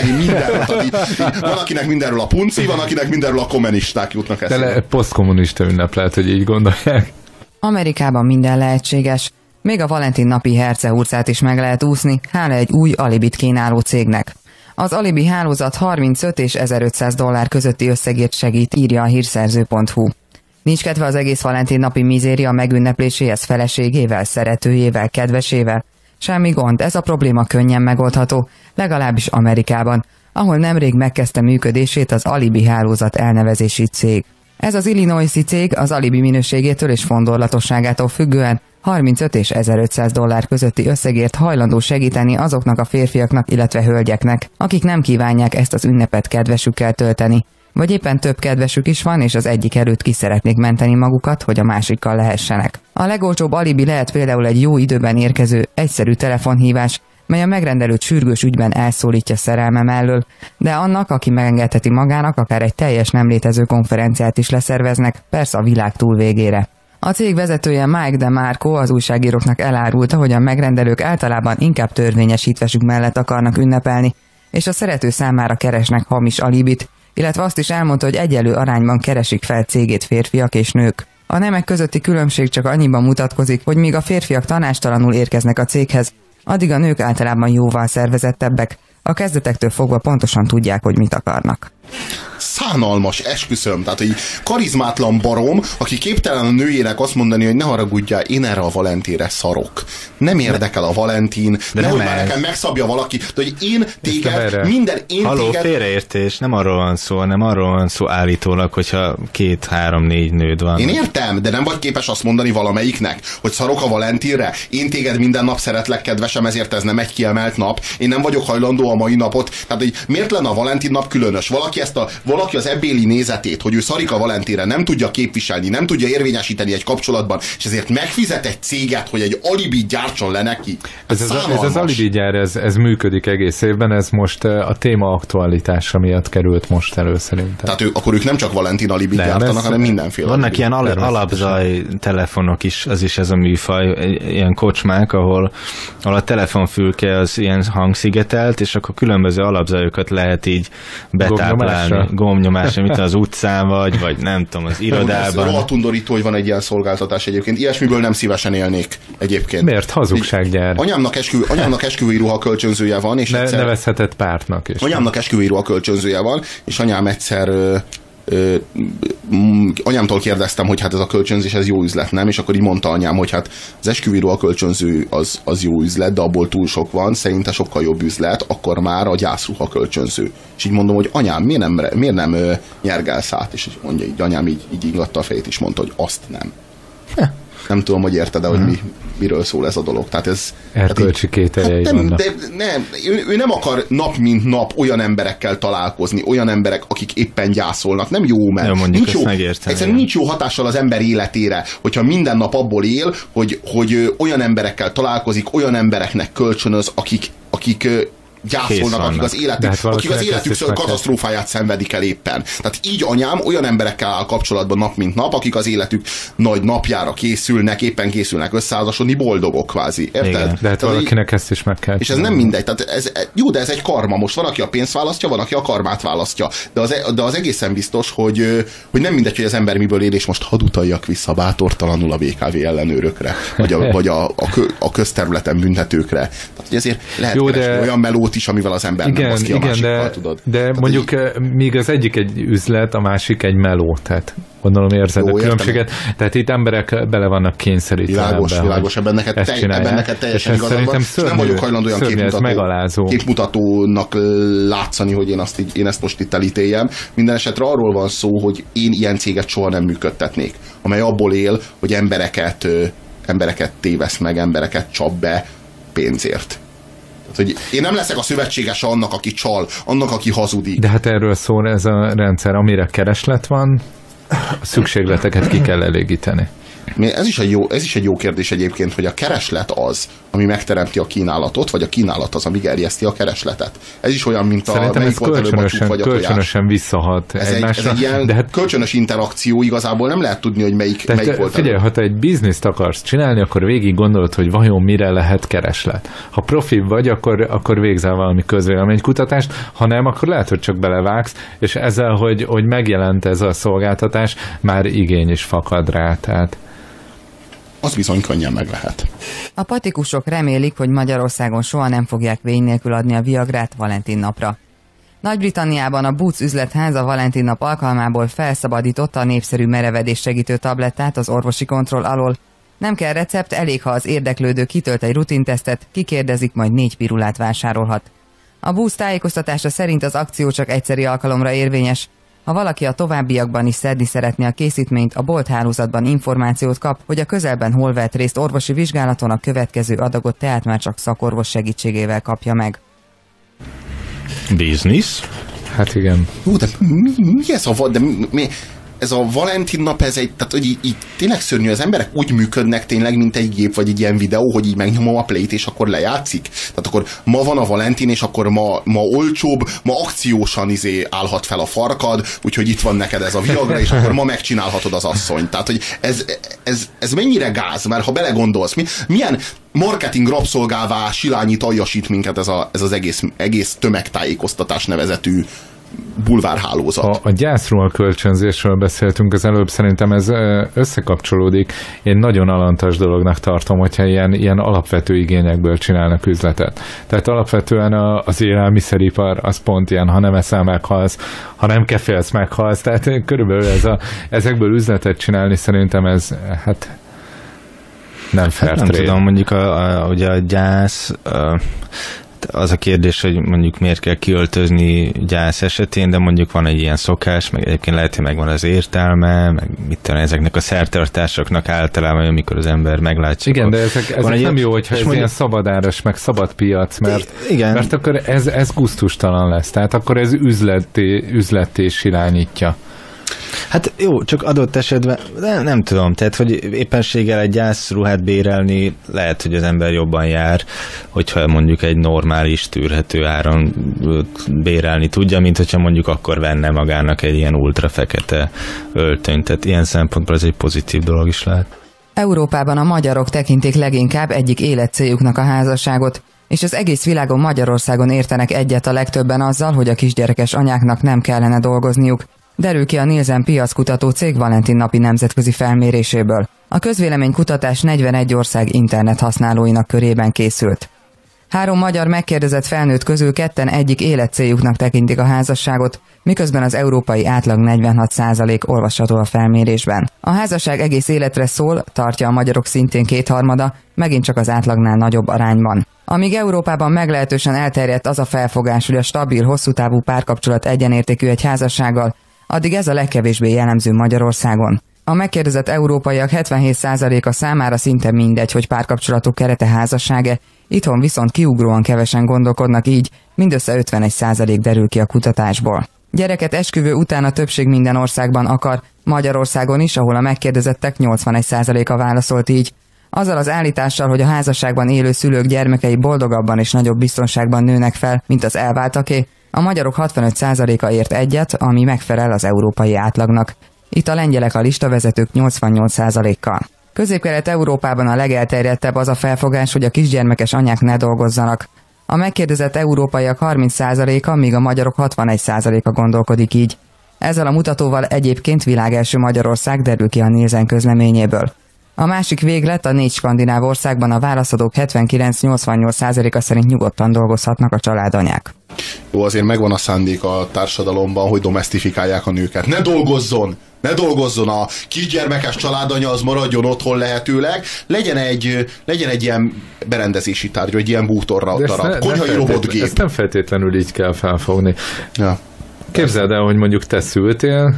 van akinek mindenről a punci, van akinek mindenről a kommunisták jutnak eszébe. De posztkommunista ünnep lehet, hogy így gondolják. Amerikában minden lehetséges. Még a Valentin napi hercehurcát is meg lehet úszni, hála egy új alibit kínáló cégnek. Az alibi hálózat 35 és $1500 közötti összegért segít, írja a hírszerző.hu. Nincs kedve az egész Valentin napi mizéria megünnepléséhez feleségével, szeretőjével, kedvesével? Semmi gond, ez a probléma könnyen megoldható, legalábbis Amerikában, ahol nemrég megkezdte működését az Alibi hálózat elnevezési cég. Ez az Illinoisi cég az alibi minőségétől és fondorlatosságától függően 35 és $1500 közötti összegért hajlandó segíteni azoknak a férfiaknak, illetve hölgyeknek, akik nem kívánják ezt az ünnepet kedvesükkel tölteni, vagy éppen több kedvesük is van, és az egyik előtt ki szeretnék menteni magukat, hogy a másikkal lehessenek. A legolcsóbb alibi lehet például egy jó időben érkező, egyszerű telefonhívás, mely a megrendelőt sürgős ügyben elszólítja szerelme mellől, de annak, aki megengedheti magának, akár egy teljes nem létező konferenciát is leszerveznek, persze a világ túlvégére. A cég vezetője Mike DeMarco az újságíróknak elárulta, hogy a megrendelők általában inkább törvényes hitvesük mellett akarnak ünnepelni, és a szerető számára keresnek hamis alibit, illetve azt is elmondta, hogy egyenlő arányban keresik fel cégét férfiak és nők. A nemek közötti különbség csak annyiban mutatkozik, hogy míg a férfiak tanástalanul érkeznek a céghez, addig a nők általában jóval szervezettebbek, a kezdetektől fogva pontosan tudják, hogy mit akarnak. Szánalmas, esküszöm. Tehát egy karizmátlan barom, aki képtelen a nőjének azt mondani, hogy ne haragudjál, én erre a Valentinre szarok. Nem érdekel a Valentin, nehogy már nekem megszabja valaki, de hogy én téged, Halló, félreértés, nem arról van szó, hanem arról van szó állítólag, hogyha 2, 3, 4 nőd van. Én értem, de nem vagy képes azt mondani valamelyiknek, hogy szarok a Valentinre, én téged minden nap szeretlek, kedvesem, ezért ez nem egy kiemelt nap, én nem vagyok hajlandó a mai napot. Tehát, hogy miért lenne a Valentin nap különös? Valaki valaki az ebbéli nézetét, hogy ő Szarika Valentinre nem tudja képviselni, nem tudja érvényesíteni egy kapcsolatban, és ezért megfizet egy céget, hogy egy alibit gyártson le neki. Ez az alibi gyár, ez működik egész évben, ez most a téma aktualitása miatt került most elő szerintem. Tehát akkor ők nem csak Valentin alibit gyártanak, hanem mindenféle. Vannak ilyen alapzaj telefonok is, az is ez a műfaj, ilyen kocsmák, ahol a telefonfülke az ilyen hangszigetelt, és akkor különböző alapzajokat lehet így betáplálni. Gombnyomásra, mint az utcán vagy nem tudom, az irodában. Ez rohadt undorító, hogy van egy ilyen szolgáltatás egyébként. Ilyesmiből nem szívesen élnék egyébként. Miért? Hazugsággyár. Anyámnak esküvői ruha kölcsönzője van, és nevezhetett pártnak is. Anyámnak esküvői ruha kölcsönzője van, és anyám egyszer anyámtól kérdeztem, hogy hát ez a kölcsönzés, ez jó üzlet, nem? És akkor így mondta anyám, hogy hát az esküvői ruha kölcsönző az jó üzlet, de abból túl sok van, szerinte sokkal jobb üzlet, akkor már a gyászruha kölcsönző. És így mondom, hogy anyám, miért nem nyergelsz át? És mondja így, anyám így ingatta a fejét, és mondta, hogy azt nem. Nem tudom, hogy érted, de hogy miről szól ez a dolog. Tehát ez erkölcsi kételjei vannak. Ő nem akar nap mint nap olyan emberekkel találkozni, olyan emberek, akik éppen gyászolnak. Nem jó, mert egyszerűen nincs jó hatással az ember életére, hogyha minden nap abból él, hogy olyan emberekkel találkozik, olyan embereknek kölcsönöz, akik gyászolnak, akik az életük katasztrófáját szenvedik el éppen. Tehát így anyám olyan emberekkel áll kapcsolatban nap mint nap, akik az életük nagy napjára készülnek, éppen készülnek összeházasodni, boldogok kvázi. Érted? Igen. De hát valakinek ezt is meg kell. És ez nem mindegy. Tehát de ez egy karma. Most van, aki a pénzt választja, van, aki a karmát választja. De az egészen biztos, hogy nem mindegy, hogy az ember miből él, és most hadd utaljak vissza bátortalanul a BKV ellenőrökre, vagy a közterületen büntetőkre. Tehát, hogy ezért lehet olyan melót is, amivel az ember nem hoz ki a másikkal, tudod. De tehát mondjuk míg az egyik egy üzlet, a másik egy meló, tehát gondolom érzed a különbséget. Tehát itt emberek bele vannak kényszerítve. Világos, ebben neked teljesen igazad van. Nem vagyok hajlandó olyan képmutatónak látszani, hogy én ezt most itt elítéljem. Minden esetre arról van szó, hogy én ilyen céget soha nem működtetnék, amely abból él, hogy embereket tévesz meg, embereket csap be pénzért. Hogy én nem leszek a szövetségese annak, aki csal, annak, aki hazudik. De hát erről szól ez a rendszer, amire kereslet van, a szükségleteket ki kell elégíteni. Ez is egy jó kérdés egyébként, hogy a kereslet az, ami megteremti a kínálatot, vagy a kínálat az, ami gerjeszti a keresletet. Ez is olyan, mint szerintem ez kölcsönösen visszahat egymásra. Ez egy ilyen kölcsönös interakció, igazából nem lehet tudni, hogy melyik volt. Figyelj, ha te egy bizniszt akarsz csinálni, akkor végig gondolod, hogy vajon mire lehet kereslet. Ha profi vagy, akkor végzel valami közvéleménykutatást, ha nem, akkor lehet, hogy csak belevágsz, és ezzel, hogy megjelent ez a szolgáltatás, már igény is fakad rá, tehát az bizony könnyen meg lehet. A patikusok remélik, hogy Magyarországon soha nem fogják vény nélkül adni a Viagrát Valentin napra. Nagy-Britanniában a Boots üzletház a Valentin nap alkalmából felszabadította a népszerű merevedés segítő tablettát az orvosi kontroll alól. Nem kell recept, elég, ha az érdeklődő kitölt egy rutintesztet, kikérdezik, majd 4 pirulát vásárolhat. A Boots tájékoztatása szerint az akció csak egyszeri alkalomra érvényes. Ha valaki a továbbiakban is szedni szeretné a készítményt, a bolt hálózatban információt kap, hogy a közelben hol vett részt orvosi vizsgálaton, a következő adagot tehát már csak szakorvos segítségével kapja meg. Business? Hát igen. Jó, de mi ez ez a Valentin nap, tehát hogy így tényleg szörnyű, az emberek úgy működnek tényleg, mint egy gép, vagy egy ilyen videó, hogy így megnyomom a play-t, és akkor lejátszik. Tehát akkor ma van a Valentin, és akkor ma olcsóbb, ma akciósan állhat fel a farkad, úgyhogy itt van neked ez a Viagra, és akkor ma megcsinálhatod az asszonyt. Tehát, hogy ez mennyire gáz, mert ha belegondolsz, milyen marketing rabszolgává silányít, aljasít minket ez az egész tömegtájékoztatás nevezetű bulvárhálózat. A gyászról kölcsönzésről beszéltünk az előbb, szerintem ez összekapcsolódik. Én nagyon alantas dolognak tartom, hogyha ilyen alapvető igényekből csinálnak üzletet. Tehát alapvetően az élelmiszeripar az pont ilyen, ha nem eszel, meghalsz, ha nem kefélsz, meghalsz. Tehát körülbelül ezekből üzletet csinálni szerintem ez nem fair trade. Nem tudom, mondjuk ugye a gyász Az a kérdés, hogy mondjuk miért kell kiöltözni gyász esetén, de mondjuk van egy ilyen szokás, meg egyébként lehet, hogy megvan az értelme, meg mit tudom, ezeknek a szertartásoknak általában, amikor az ember meglátja. Igen, de ezek nem jó, hogyha ez mondjuk ilyen szabadáras, meg szabad piac, mert akkor ez gusztustalan lesz. Tehát akkor ez üzletté is irányítja. Hát jó, csak adott esetben, nem tudom, tehát, hogy éppenséggel egy gyászruhát bérelni lehet, hogy az ember jobban jár, hogyha mondjuk egy normális, tűrhető áron bérelni tudja, mint hogyha mondjuk akkor venne magának egy ilyen ultrafekete öltönyt. Tehát ilyen szempontból ez egy pozitív dolog is lehet. Európában a magyarok tekintik leginkább egyik életcéljuknak a házasságot, és az egész világon Magyarországon értenek egyet a legtöbben azzal, hogy a kisgyerekes anyáknak nem kellene dolgozniuk. Derül ki a Nielsen piackutató cég Valentin napi nemzetközi felméréséből. A közvéleménykutatás 41 ország internet használóinak körében készült. 3 magyar megkérdezett felnőtt közül 2 egyik életcéljuknak tekintik a házasságot, miközben az európai átlag 46% olvasható a felmérésben. A házasság egész életre szól, tartja a magyarok szintén 2/3, megint csak az átlagnál nagyobb arányban. Amíg Európában meglehetősen elterjedt az a felfogás, hogy a stabil, hosszútávú párkapcsolat egyenértékű egy házassággal, addig ez a legkevésbé jellemző Magyarországon. A megkérdezett európaiak 77%-a számára szinte mindegy, hogy párkapcsolatuk kerete házassága, itthon viszont kiugróan kevesen gondolkodnak így, mindössze 51% derül ki a kutatásból. Gyereket esküvő után a többség minden országban akar, Magyarországon is, ahol a megkérdezettek 81%-a válaszolt így. Azzal az állítással, hogy a házasságban élő szülők gyermekei boldogabban és nagyobb biztonságban nőnek fel, mint az elváltaké, a magyarok 65%-a ért egyet, ami megfelel az európai átlagnak. Itt a lengyelek a listavezetők 88%-kal. Közép-Kelet-Európában a legelterjedtebb az a felfogás, hogy a kisgyermekes anyák ne dolgozzanak. A megkérdezett európaiak 30%-a, míg a magyarok 61%-a gondolkodik így. Ezzel a mutatóval egyébként világelső Magyarország derül ki a Nielsen közleményéből. A másik véglet, a 4 skandináv országban a válaszadók 79-88%-a szerint nyugodtan dolgozhatnak a családanyák. Jó, azért megvan a szándék a társadalomban, hogy domesztifikálják a nőket. Ne dolgozzon! Ne dolgozzon a kisgyermekes családanya, az maradjon otthon lehetőleg. Legyen egy ilyen berendezési tárgy, vagy egy ilyen bútorra darab. Konyhai robotgép. Ezt nem feltétlenül így kell felfogni. Ja. Képzeld el, hogy mondjuk te szültél,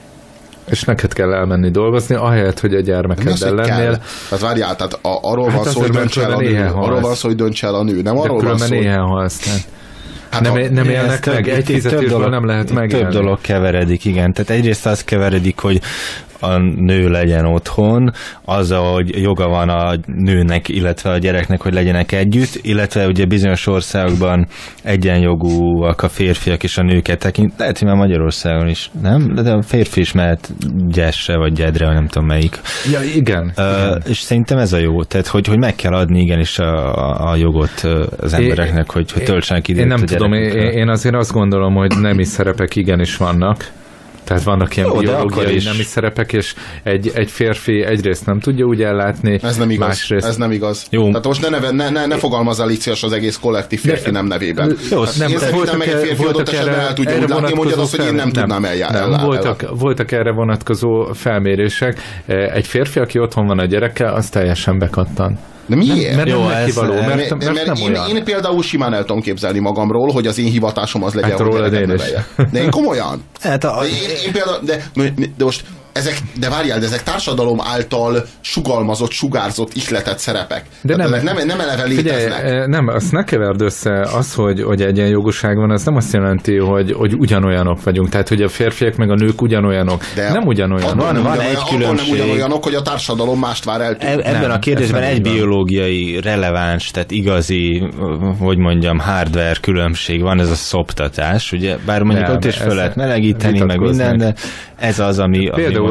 és neked kell elmenni dolgozni, ahelyett, hogy a gyermekeddel lennél. Tehát várjál, tehát arról van szó, hogy döntse el a nő. Arról van szó, hogy döntse el a nő. Nem arról van szó, éhen halsz. Hát nem élnek meg, egy fizetésből nem lehet megélni. Több dolog keveredik, igen. Tehát egyrészt az keveredik, hogy a nő legyen otthon, az, hogy joga van a nőnek, illetve a gyereknek, hogy legyenek együtt, illetve ugye bizonyos országokban egyenjogúak a férfiak és a nőket tekint. Lehet, hogy már Magyarországon is, nem? De a férfi is mehet Gyesre, vagy Gyedre, vagy nem tudom melyik. Ja, igen. És szerintem ez a jó, tehát hogy meg kell adni igenis a jogot az embereknek, hogy töltsenek időt. Én nem tudom, én azért azt gondolom, hogy nemi szerepek igenis vannak. Tehát vannak ilyen biológiai nemi szerepek, és egy férfi egyrészt nem tudja úgy ellátni. Ez nem igaz. Másrészt... Ez nem igaz. Jó. Tehát most ne fogalmazzál így szíves az egész kollektív férfi nem nevében. Jó, hát én szerintem meg egy férfi adott esetben el tudja úgy látni, mondjad azt, hogy én nem tudnám eljárni. Voltak erre vonatkozó felmérések. Egy férfi, aki otthon van a gyerekkel, az teljesen bekattan. De miért? Mert jó, nem való, mert nem olyan. Én például simán el tudom képzelni magamról, hogy az én hivatásom az legyen, hát hogy gyereket nevelje. De én komolyan. Hát én például, de most de várjál, de ezek társadalom által sugalmazott, sugárzott, ihletett szerepek. De nem eleve léteznek. Figyelj, nem, azt ne keverd össze, az, hogy egyenjogúság van, az nem azt jelenti, hogy ugyanolyanok vagyunk. Tehát, hogy a férfiak meg a nők ugyanolyanok. De nem ugyanolyanok. Van egy különbség. Nem ugyanolyanok, hogy a társadalom mást vár el. Ebben a kérdésben egy biológiai, releváns, tehát igazi, hogy mondjam, hardware különbség van, ez a szoptatás. Ugye, bár mondjuk ott is föl lehet melegíteni, meg minden, de ez az, ami...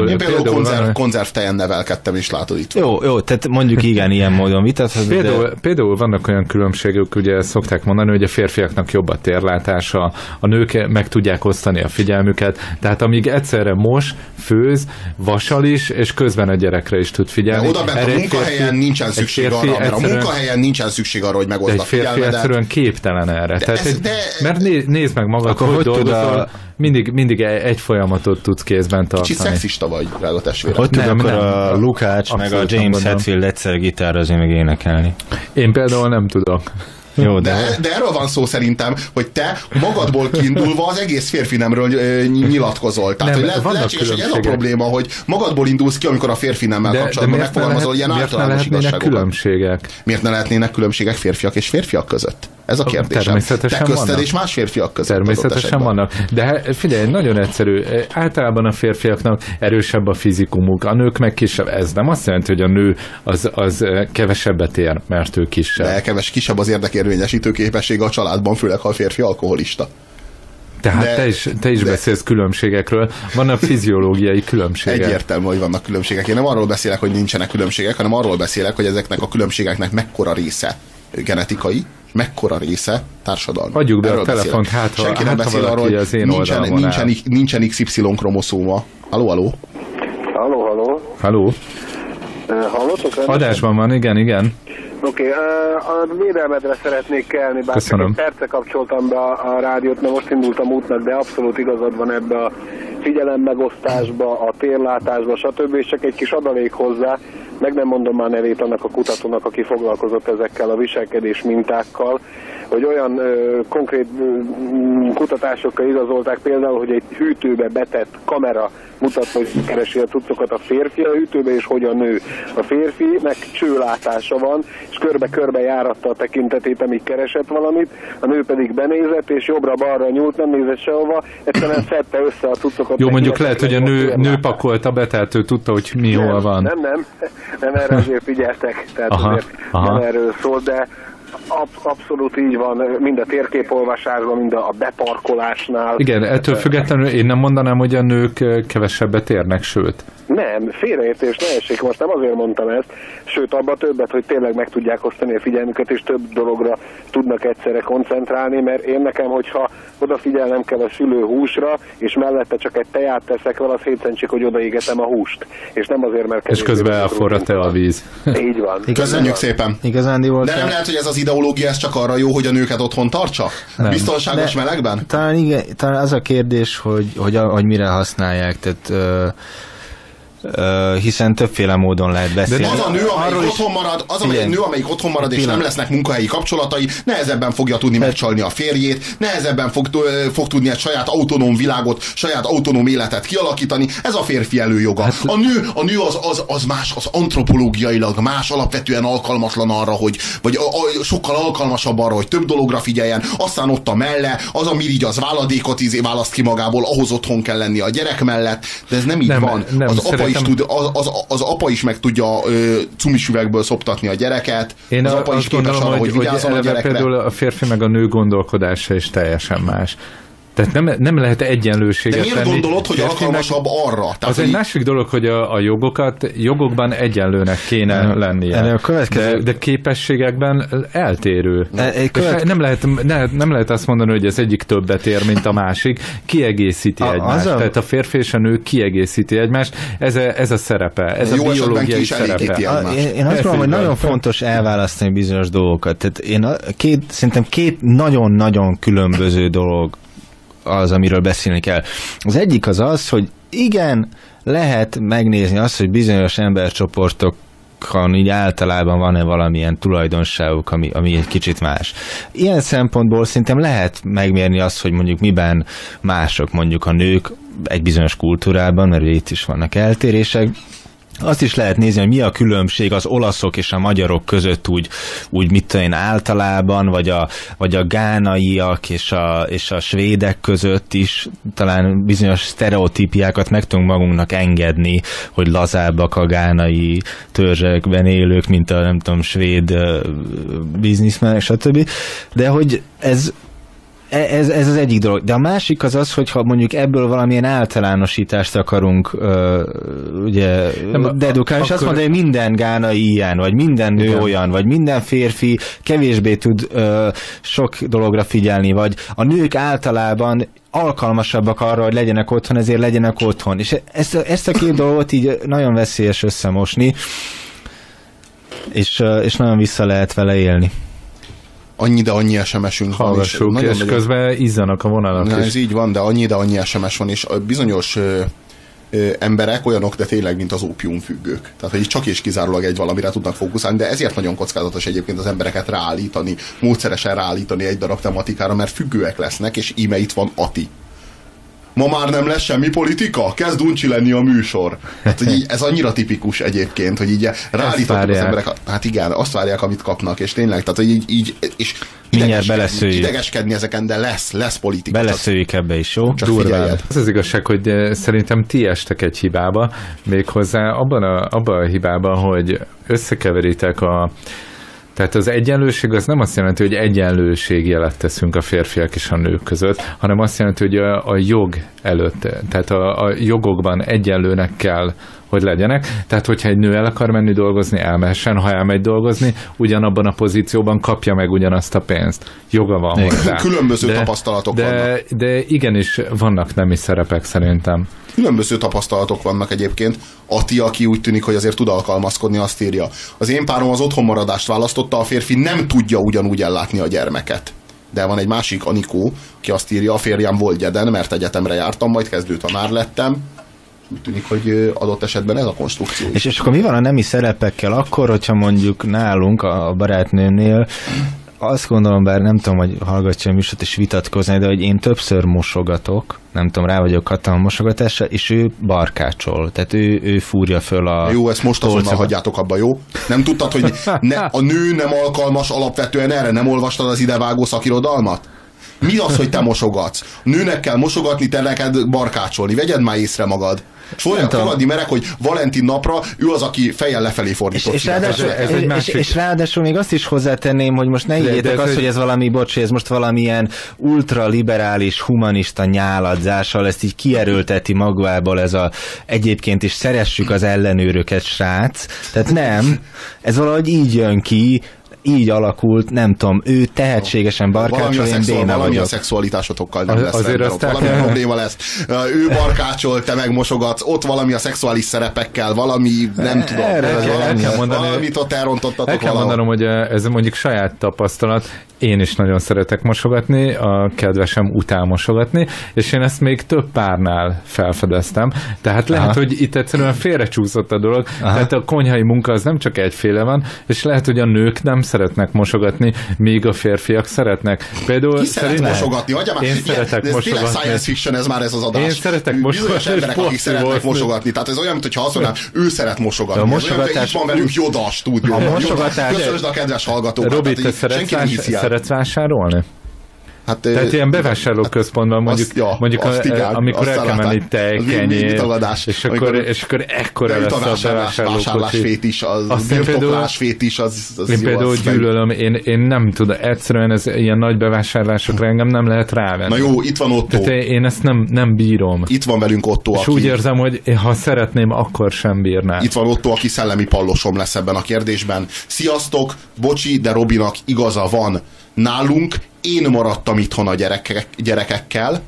Például konzervtejen nevelkedtem, és látod itt. Jó, tehát mondjuk igen, ilyen módon vitatható. Például vannak olyan különbségek, ugye szokták mondani, hogy a férfiaknak jobb a térlátása, a nők meg tudják osztani a figyelmüket, tehát amíg egyszerre mos, főz, vasal is, és közben a gyerekre is tud figyelni. De oda bent a munkahelyen nincsen szükség arra, mert a munkahelyen nincsen szükség arra, hogy megoszd a figyelmedet. Egy férfi egyszerűen képtelen erre. Mert nézd meg magad, hogy dolgozol, mindig egy folyamatot tudsz kézben tartani. Kicsit szexista vagy, drága testvérem. Hogy tud akkor a Lukács meg a James Hetfield egyszer gitározni, meg énekelni? Én például nem tudok. Jó, de erről van szó szerintem, hogy te magadból kiindulva az egész férfi nemről nyilatkozol. Tehát hogy lehetséges, hogy ez a probléma, hogy magadból indulsz ki, amikor a férfi nemmel kapcsolatban megfogalmazol ilyen általános igazságokat. Különbségek? Miért ne lehetnének különbségek férfiak és férfiak között? Ez a kérdésem. Természetesen te közted és más férfiak között. Természetesen vannak. De figyelj, nagyon egyszerű. Általában a férfiaknak erősebb a fizikumuk, a nők meg kisebb. Ez nem azt jelenti, hogy a nő az kevesebbet ér, mert ő kisebb. De kisebb az érdekérvényesítő képessége a családban, főleg ha a férfi alkoholista. Tehát te is beszélsz különbségekről, vannak fiziológiai különbségek. Egyértelmű, hogy vannak különbségek. Én nem arról beszélek, hogy nincsenek különbségek, hanem arról beszélek, hogy ezeknek a különbségeknek mekkora része genetikai, mekkora része társadalmi. Adjuk be a telefont, senki nem beszél arról, hogy nincsen XY-kromoszóma. Halló? Hallottok? Adásban van, igen. Oké, a védelmedre szeretnék kelni, bár csak egy perce kapcsoltam be a rádiót, mert most indultam útnak, de abszolút igazad van ebbe a figyelemmegosztásba, a térlátásba, stb. És csak egy kis adalék hozzá, meg nem mondom már nevét annak a kutatónak, aki foglalkozott ezekkel a viselkedés mintákkal, hogy olyan konkrét kutatásokkal igazolták például, hogy egy hűtőbe betett kamera mutatva, hogy keresi a cuccokat a férfi a hűtőbe, és hogy a nő. A férfinek csőlátása van, és körbe-körbe járatta a tekintetét, amíg keresett valamit, a nő pedig benézett, és jobbra-balra nyúlt, nem nézett sehova, egyszerűen szedte össze a cuccokat. Jó, mondjuk lehet, hogy a nő pakolta be, tehát ő tudta, hogy mi hol van. Nem erre azért figyeltek, tehát azért nem erről szól, de abszolút így van, mind a térképolvasásban, mind a beparkolásnál. Igen, ettől függetlenül én nem mondanám, hogy a nők kevesebbet érnek, sőt. Nem, félreértés, ne essék, most nem azért mondtam ezt, sőt abban többet, hogy tényleg meg tudják osztani a figyelmüket, és több dologra tudnak egyszerre koncentrálni, mert én nekem, hogyha odafigyelnem kell a szülő húsra, és mellette csak egy teját teszek vele, az hétszentsik, hogy odaégetem a húst. És nem azért, mert... És közben elforrad te a víz. Így van. Köszönjük szépen. De nem lehet, hogy ez az ideológia ez csak arra jó, hogy a nőket otthon tartsa? Nem. Biztonságos melegben? Talán az a kérdés, hogy mire használják, tehát... hiszen többféle módon lehet beszélni. De az a nő, amelyik otthon marad, amelyik otthon marad, és nem lesznek munkahelyi kapcsolatai, nehezebben fogja tudni megcsalni a férjét, nehezebben fog tudni egy saját autonóm világot, saját autonóm életet kialakítani. Ez a férfi előjoga. A nő az más, az antropológiailag más, alapvetően alkalmatlan arra, vagy sokkal alkalmasabb arra, hogy több dologra figyeljen. Aztán ott a melle, az a mirigy, az váladékot választ ki magából, ahhoz otthon kell lenni a gyerek mellett, de ez nem így van. Az apa is meg tudja cumis üvegből szoptatni a gyereket. Én az apa is képes arra, hogy vigyázzon a gyerekre. Például a férfi meg a nő gondolkodása is teljesen más. Tehát nem lehet egyenlőséget tenni. De miért gondolod, hogy alkalmasabb arra? Tehát, az egy másik dolog, hogy a jogokban egyenlőnek kéne lennie. De képességekben eltérő. Nem lehet azt mondani, hogy az egyik többet ér, mint a másik. Kiegészíti egymást. Tehát a férfi és a nő kiegészíti egymást. Ez a szerepe. Ez a biológiai szerepe. Én azt gondolom, hogy nagyon fontos elválasztani bizonyos dolgokat. Tehát szerintem két nagyon-nagyon különböző dolog az, amiről beszélni kell. Az egyik az, hogy igen, lehet megnézni azt, hogy bizonyos embercsoportokon így általában van-e valamilyen tulajdonságuk, ami egy kicsit más. Ilyen szempontból szerintem lehet megmérni azt, hogy mondjuk miben mások mondjuk a nők egy bizonyos kultúrában, mert itt is vannak eltérések. Azt is lehet nézni, hogy mi a különbség az olaszok és a magyarok között úgy mit tudom én általában, vagy a gánaiak és a svédek között is talán bizonyos sztereotípiákat meg tudunk magunknak engedni, hogy lazábbak a gánai törzsekben élők, mint a nem tudom, svéd bizniszmenek, stb. De hogy ez az egyik dolog. De a másik az, hogyha mondjuk ebből valamilyen általánosítást akarunk ugye dedukálni, és azt mondani, hogy minden gánai ilyen, vagy minden nő olyan, vagy minden férfi kevésbé tud sok dologra figyelni, vagy a nők általában alkalmasabbak arra, hogy legyenek otthon, ezért legyenek otthon. És ezt a két dolgot így nagyon veszélyes összemosni, és nagyon vissza lehet vele élni. Annyi SMS-ünk van. Hallgassuk, és közben izzanak a vonalak. Ez így van, de annyi SMS van, és bizonyos emberek olyanok, de tényleg, mint az ópiumfüggők. Tehát, hogy csak és kizárólag egy valamire tudnak fókuszálni, de ezért nagyon kockázatos egyébként az embereket ráállítani, módszeresen ráállítani egy darab tematikára, mert függőek lesznek, és íme itt van Ati. Ma már nem lesz semmi politika? Kezd uncsi lenni a műsor. Hát, hogy így, ez annyira tipikus egyébként, hogy így ráállítottuk az emberek. Hát igen, azt várják, amit kapnak, és tényleg, tehát hogy így és idegeskedni ezeken, de lesz politika. Beleszőjük ebbe is, jó? Csak figyelj. Az az igazság, hogy szerintem ti estek egy hibába, méghozzá abban a hibában, hogy összekeveritek tehát az egyenlőség az nem azt jelenti, hogy egyenlőségjelet teszünk a férfiak és a nők között, hanem azt jelenti, hogy a jog előtt, tehát a jogokban egyenlőnek kell, hogy legyenek. Tehát, hogyha egy nő el akar menni dolgozni, elmehessen, ha elmegy dolgozni, ugyanabban a pozícióban kapja meg ugyanazt a pénzt. Joga van hozzá. Különböző tapasztalatok vannak. De igenis vannak nemi szerepek szerintem. Különböző tapasztalatok vannak egyébként. Ati, aki úgy tűnik, hogy azért tud alkalmazkodni, azt írja. Az én párom az otthonmaradást választotta, a férfi nem tudja ugyanúgy ellátni a gyermeket. De van egy másik, Anikó, aki azt írja, a férjem volt gyeden, mert egyetemre jártam, majd kezdőtanár lettem. Úgy tűnik, hogy adott esetben ez a konstrukció. És akkor mi van a nemi szerepekkel akkor, hogyha mondjuk nálunk a barátnőnél, azt gondolom, bár nem tudom, hogy hallgatja a műsort és vitatkozni, de hogy én többször mosogatok, nem tudom, rá vagyok hattam a mosogatásra, és ő barkácsol. Tehát ő fúrja föl a... Jó, ezt most azonnal hagyjátok abba, jó? Nem tudtad, hogy a nő nem alkalmas alapvetően erre? Nem olvastad az idevágó szakirodalmat? Mi az, hogy te mosogatsz? Nőnek kell mosogatni, te neked barkácsolni. Vegyed már észre magad. Fogadni merek, hogy Valentin napra ő az, aki fejjel lefelé fordított. És ráadásul még azt is hozzátenném, hogy most ne higgyétek azt, hogy ez valami, bocs, ez most valamilyen ultraliberális, humanista nyáladzzással, ezt így kierőlteti magából ez a egyébként is szeressük az ellenőröket, srác. Tehát nem, ez valahogy így jön ki, így alakult, nem tudom, ő tehetségesen barkácsol, én béna valami a szexualitásotokkal nem lesz rendben, valami probléma lesz. Ő barkácsol, te megmosogatsz, ott valami a szexuális szerepekkel, valami, nem tudom, valamit ott elrontottatok. El kell mondanom, hogy ez mondjuk saját tapasztalat, én is nagyon szeretek mosogatni, a kedvesem után mosogatni, és én ezt még több párnál felfedeztem. Tehát lehet, hogy itt egyszerűen félrecsúszott a dolog, tehát a konyhai munka az nem csak egyféle van, és lehet, hogy a nők nem szeretnek mosogatni, míg a férfiak szeretnek. Például ki szeret mosogatni? Én szeretek mosogatni. Tényleg science fiction ez már ez az adás. Én szeretek mosogatni. Bizonyos emberek, akik szeretnek mosogatni. Tehát ez olyan, mintha azt mondanám, ő szeret mosogatni. A mosogatás... Itt van velünk Yoda a stúdióban. A mosogatás... Köszönöd a kedves hallgatókat. Robi, te szeretsz vásárolni? Hát, tehát ilyen bevásárlóközpontban mondjuk amikor el kell menni tejkenyér, és akkor ekkora lesz a bevásárlásfét is, az birtoklásfét is, az én például gyűlölöm, én nem tudom, egyszerűen ez ilyen nagy bevásárlásokra engem nem lehet rávenni. Na jó, itt van Otto. Tehát én ezt nem bírom. Itt van velünk Otto, és úgy érzem, hogy ha szeretném, akkor sem bírnám. Itt van Otto, aki szellemi pallosom lesz ebben a kérdésben. Sziasztok, bocsi, de Robinak igaza van. Nálunk én maradtam itthon a gyerekekkel,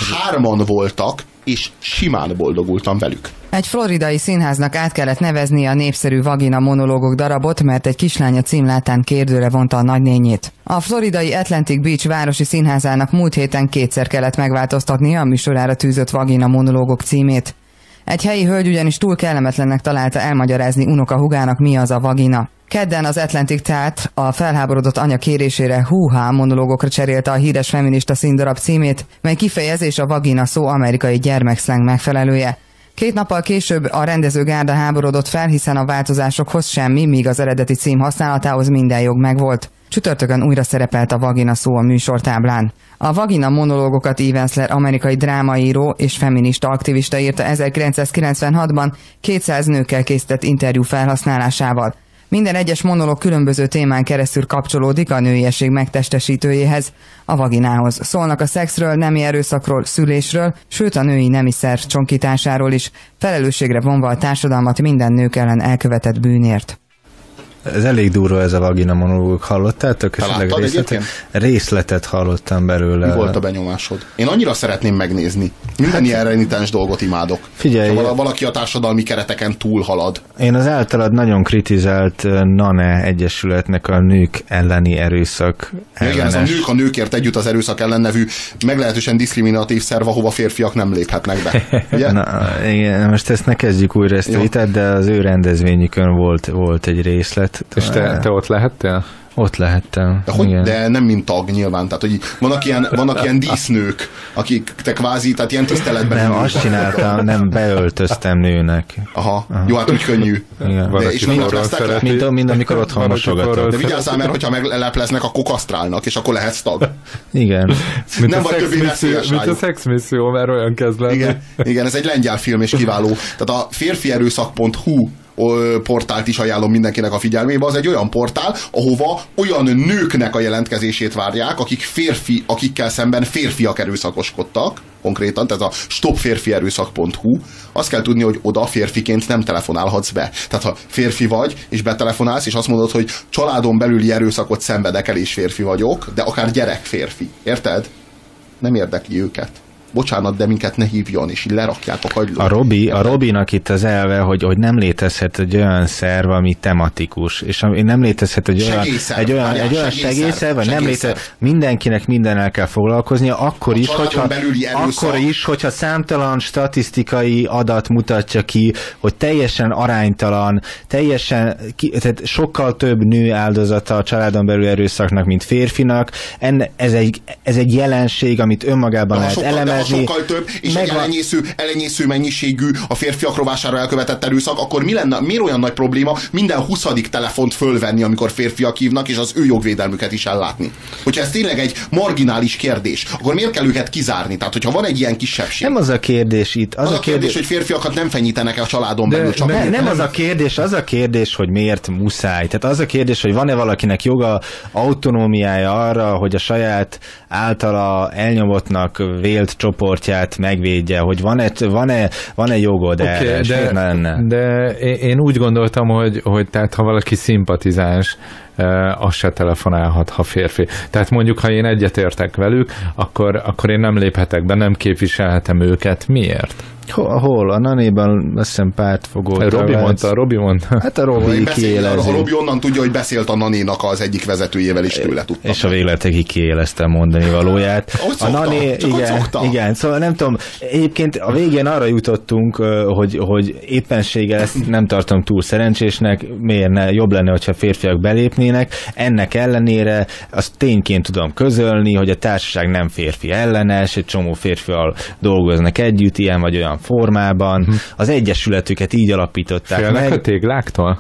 3 voltak, és simán boldogultam velük. Egy floridai színháznak át kellett nevezni a népszerű vagina monológok darabot, mert egy kislánya címlátán kérdőre vonta a nagynényét. A floridai Atlantic Beach városi színházának múlt héten 2-szer kellett megváltoztatnia a műsorára tűzött vagina monológok címét. Egy helyi hölgy ugyanis túl kellemetlennek találta elmagyarázni unokahúgának, mi az a vagina. Kedden az Atlantic Theatre a felháborodott anya kérésére húhá monológokra cserélte a híres feminista színdarab címét, mely kifejezés a vagina szó amerikai gyermekszleng megfelelője. 2 nappal később a rendezőgárda háborodott fel, hiszen a változásokhoz semmi, míg az eredeti cím használatához minden jog megvolt. Csütörtökön újra szerepelt a vagina szó a műsortáblán. A vagina monológokat Eve Ensler amerikai drámaíró és feminista aktivista írta 1996-ban 200 nőkkel készített interjú felhasználásával. Minden egyes monológ különböző témán keresztül kapcsolódik a nőiesség megtestesítőjéhez, a vaginához. Szólnak a szexről, nemi erőszakról, szülésről, sőt a női nemi szerv csonkításáról is, felelősségre vonva a társadalmat minden nők ellen elkövetett bűnért. Ez elég durva ez a vagina monológ, hallottátok? Te részletet hallottam belőle. Mi volt a benyomásod? Én annyira szeretném megnézni. Minden ilyen renitens dolgot imádok. Figyelj, valaki a társadalmi kereteken túlhalad. Én az általad nagyon kritizált NANE egyesületnek a nők elleni erőszak ellenes. Igen, ez a Nők a nőkért együtt az erőszak ellen nevű meglehetősen diszkriminatív szerv, ahova férfiak nem léphetnek be. Ugye? Na, igen, most ezt ne kezdjük újra ezt a vitát, de az ő rendezvényükön volt egy részlet. És te ott lehettél? Ott lehettem. De nem mint tag nyilván. Tehát, hogy vannak ilyen dísznők, akik te kvázi, tehát ilyen tiszteletben. Nem, azt csináltam, nem beöltöztem nőnek. Aha. Jó, hát úgy könnyű. De, és mind amikor otthon mosogatok. De vigyázzál, mert hogyha meglepleznek, akkor kasztrálnak, és akkor lehetsz tag. Igen. Nem vagy többé veszélyes rájuk. Mint a szexmisszió, mert olyan kezd lenni. Igen, ez egy lengyel film, és kiváló. Tehát a férfierőszak.hu portált is ajánlom mindenkinek a figyelmébe. Az egy olyan portál, ahova olyan nőknek a jelentkezését várják, akikkel szemben férfiak erőszakoskodtak, konkrétan, tehát a stopférfierőszak.hu. Azt kell tudni, hogy oda férfiként nem telefonálhatsz be. Tehát ha férfi vagy, és betelefonálsz, és azt mondod, hogy családon belüli erőszakot szenvedek el, és férfi vagyok, de akár gyerek férfi. Érted? Nem érdekli őket. Bocsánat, de minket ne hívjon, és így lerakják a kagylót. A Robinak itt az elve, hogy nem létezhet egy olyan szerv, ami tematikus, és nem létezhet egy olyan segélyszerv, vagy nem létezhet, mindenkinek mindennel kell foglalkoznia, akkor is, hogyha számtalan statisztikai adat mutatja ki, hogy teljesen aránytalan, tehát sokkal több nő áldozata a családon belül erőszaknak, mint férfinak. Ez egy jelenség, amit önmagában lehet elemezni. Sokkal több, és egy elenyésző mennyiségű a férfiak rovására elkövetett erőszak, akkor miért olyan nagy probléma minden 20. telefont fölvenni, amikor férfiak hívnak, és az ő jogvédelmüket is ellátni? Hogyha ez tényleg egy marginális kérdés, akkor miért kell őket kizárni? Tehát, hogyha van egy ilyen kisebbség. Nem az a kérdés itt. Az a kérdés, hogy férfiakat nem fenyítenek a családon belül. Nem az a kérdés, hogy miért muszáj. Tehát az a kérdés, hogy van-e valakinek joga, autonómiája arra, hogy a saját általa elnyomottnak vélt csoportját megvédje, hogy van-e jogod erre? De én úgy gondoltam, hogy tehát ha valaki szimpatizáns, az se telefonálhat, ha férfi. Tehát mondjuk, ha én egyetértek velük, akkor én nem léphetek be, nem képviselhetem őket. Miért? Hol? A Nanéban azt hiszem pártfogó. Robi mondta. Hát a Robi kiélezi. A Robi onnan tudja, hogy beszélt a Nanénak az egyik vezetőjével, is tőle tudtam. És a végletekig kiélezte mondani valóját. A Nané, igen, szóval nem tudom, egyébként a végén arra jutottunk, hogy éppenséggel ezt nem tartom túl szerencsésnek, miért ne, jobb lenne, hogyha férfiak belépnének. Ennek ellenére azt tényként tudom közölni, hogy a társaság nem férfi ellenes, egy csomó férfival dolgoznak együtt, ilyen vagy olyan formában. Az egyesületüket így alapították meg. Félnek a tégláktól?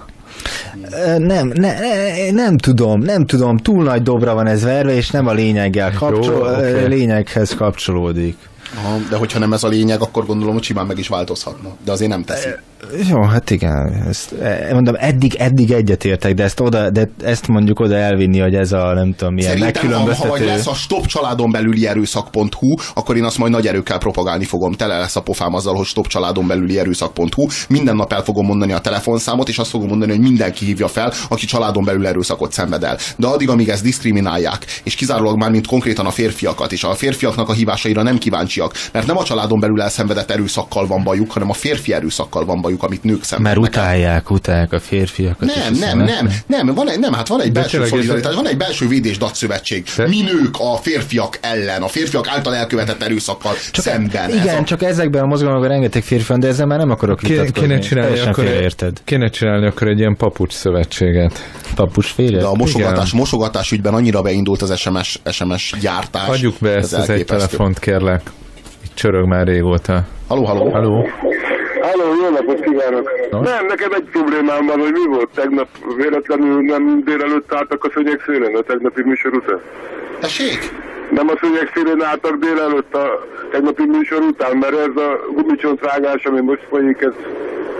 Nem tudom, túl nagy dobra van ez verve, és nem a lényeghez kapcsolódik. Aha, de hogyha nem ez a lényeg, akkor gondolom, hogy simán meg is változhatna. De azért nem teszi. Jó, hát igen. Mondom, eddig egyetértek, de ezt mondjuk oda elvinni, hogy ez a nem tudom milyen megkülönböztető. Ha majd lesz a Stop családon belüli erőszak.hu, akkor én azt majd nagy erőkkel propagálni fogom. Tele lesz a pofám azzal, hogy Stop családon belüli erőszak.hu. Minden nap el fogom mondani a telefonszámot, és azt fogom mondani, hogy mindenki hívja fel, aki családon belül erőszakot szenved el. De addig, amíg ezt diszkriminálják, és kizárólag már mint konkrétan a férfiakat, és a férfiaknak a hívásaira nem kíváncsiak, mert nem a családon belül elszenvedett erőszakkal van bajuk, hanem a férfi erőszakkal van bajuk, amit nők szenvednek. Mert utálják a férfiakat. Van egy belső szolidaritás, van egy belső védés-datszövetség. Mi nők a férfiak ellen, a férfiak által elkövetett erőszakkal szemben. Igen, csak ezekben a mozgalmakban rengeteg férfi van, de ezzel már nem akarok vitatkozni. Kéne csinálni akkor egy ilyen papucs szövetséget. Papucsféle? De a mosogatás ügyben annyira beindult az SMS gyártás. Hagyjuk be ezt az egy telefont, kérlek. Itt csörög már régóta. Halló. Halló, jó napot kívánok! Nem, nekem egy problémám van, hogy mi volt tegnap, véletlenül nem délelőtt álltak a szőnyeg szélén a tegnapi műsor után. Tessék? Nem a szőnyeg szélén álltak délelőtt a tegnapi műsor után, mert ez a gumicsont rágás, ami most folyik, ez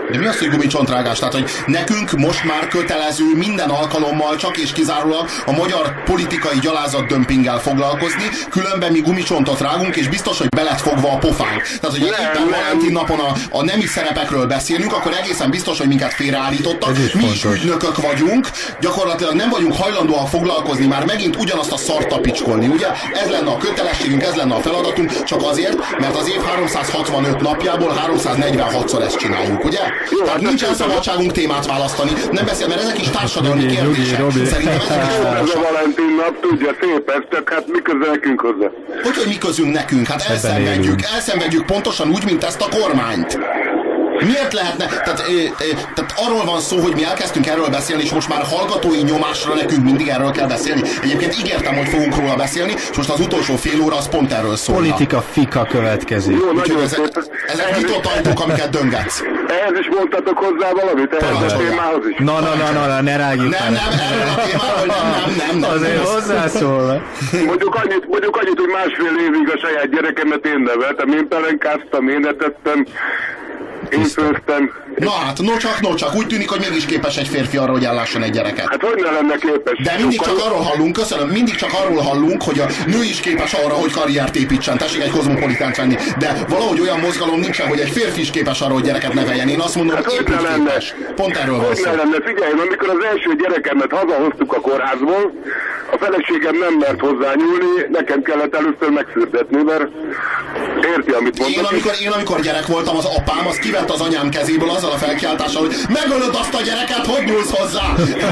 De mi az, hogy gumicsontrágás? Tehát, hogy nekünk most már kötelező minden alkalommal csak és kizárólag a magyar politikai gyalázatdömpinggel foglalkozni, különben mi gumicsontot rágunk, és biztos, hogy be lett fogva a pofánk. Tehát, hogy éppen Valentin napon a nemi szerepekről beszélünk, akkor egészen biztos, hogy minket félreállítottak. Mi is ügynökök vagyunk, gyakorlatilag nem vagyunk hajlandóan foglalkozni, már megint ugyanazt a szart tapicskolni, ugye? Ez lenne a kötelességünk, ez lenne a feladatunk, csak azért, mert az év 365 napjából 346-szor ezt csináljuk, ugye? Tehát nincsen szabadságunk témát választani, nem beszél, mert ezek is társadalmi kérdések. Szerintem ezek is fontosak. Ez a Valentin nap, tudja, szép ez, csak hát mi közül nekünk hozzá? Hogy mi közünk nekünk? Hát elszenvedjük pontosan úgy, mint ezt a kormányt. Miért lehetne? Tehát arról van szó, hogy mi elkezdtünk erről beszélni, és most már hallgatói nyomásra nekünk mindig erről kell beszélni. Egyébként ígértem, hogy fogunk róla beszélni, és most az utolsó fél óra az pont erről szól. Politika fika következik. Jó, ezek nyitott ajtók, amiket döngetsz. Ehhez is mondtatok hozzá valamit? Ehhez a témához is? Na, ne rágjuk. Nem, erről a témáról nem. Azért hozzászól. Mondjuk annyit, hogy másfél évig a saját gyerekemet én neveltem, én pelenkáztam, én etettem, én főztem. No csak, úgy tűnik, hogy mégis képes egy férfi arra, hogy ellásson egy gyereket. Hát hogy ne lenne képes? De mindig csak arról hallunk, hogy a nő is képes arra, hogy karriert építsen. Tessék egy kozmopolitánt venni. De valahogy olyan mozgalom nincsen, hogy egy férfi is képes arra, hogy gyereket neveljen. Én azt mondom, hát hogy épp képes. Pont erről van szó. Hogy ne lenne? Figyelj, amikor az első gyerekemet hazahoztuk a kórházból, a feleségem nem mert hozzányúlni, nekem kellett először megfürdetni, mert érti, amit mondok. Én amikor gyerek voltam, az apám az kivett az anyám kezéből azzal a felkiáltással, hogy megölöd azt a gyereket, hogy nyúlsz hozzá?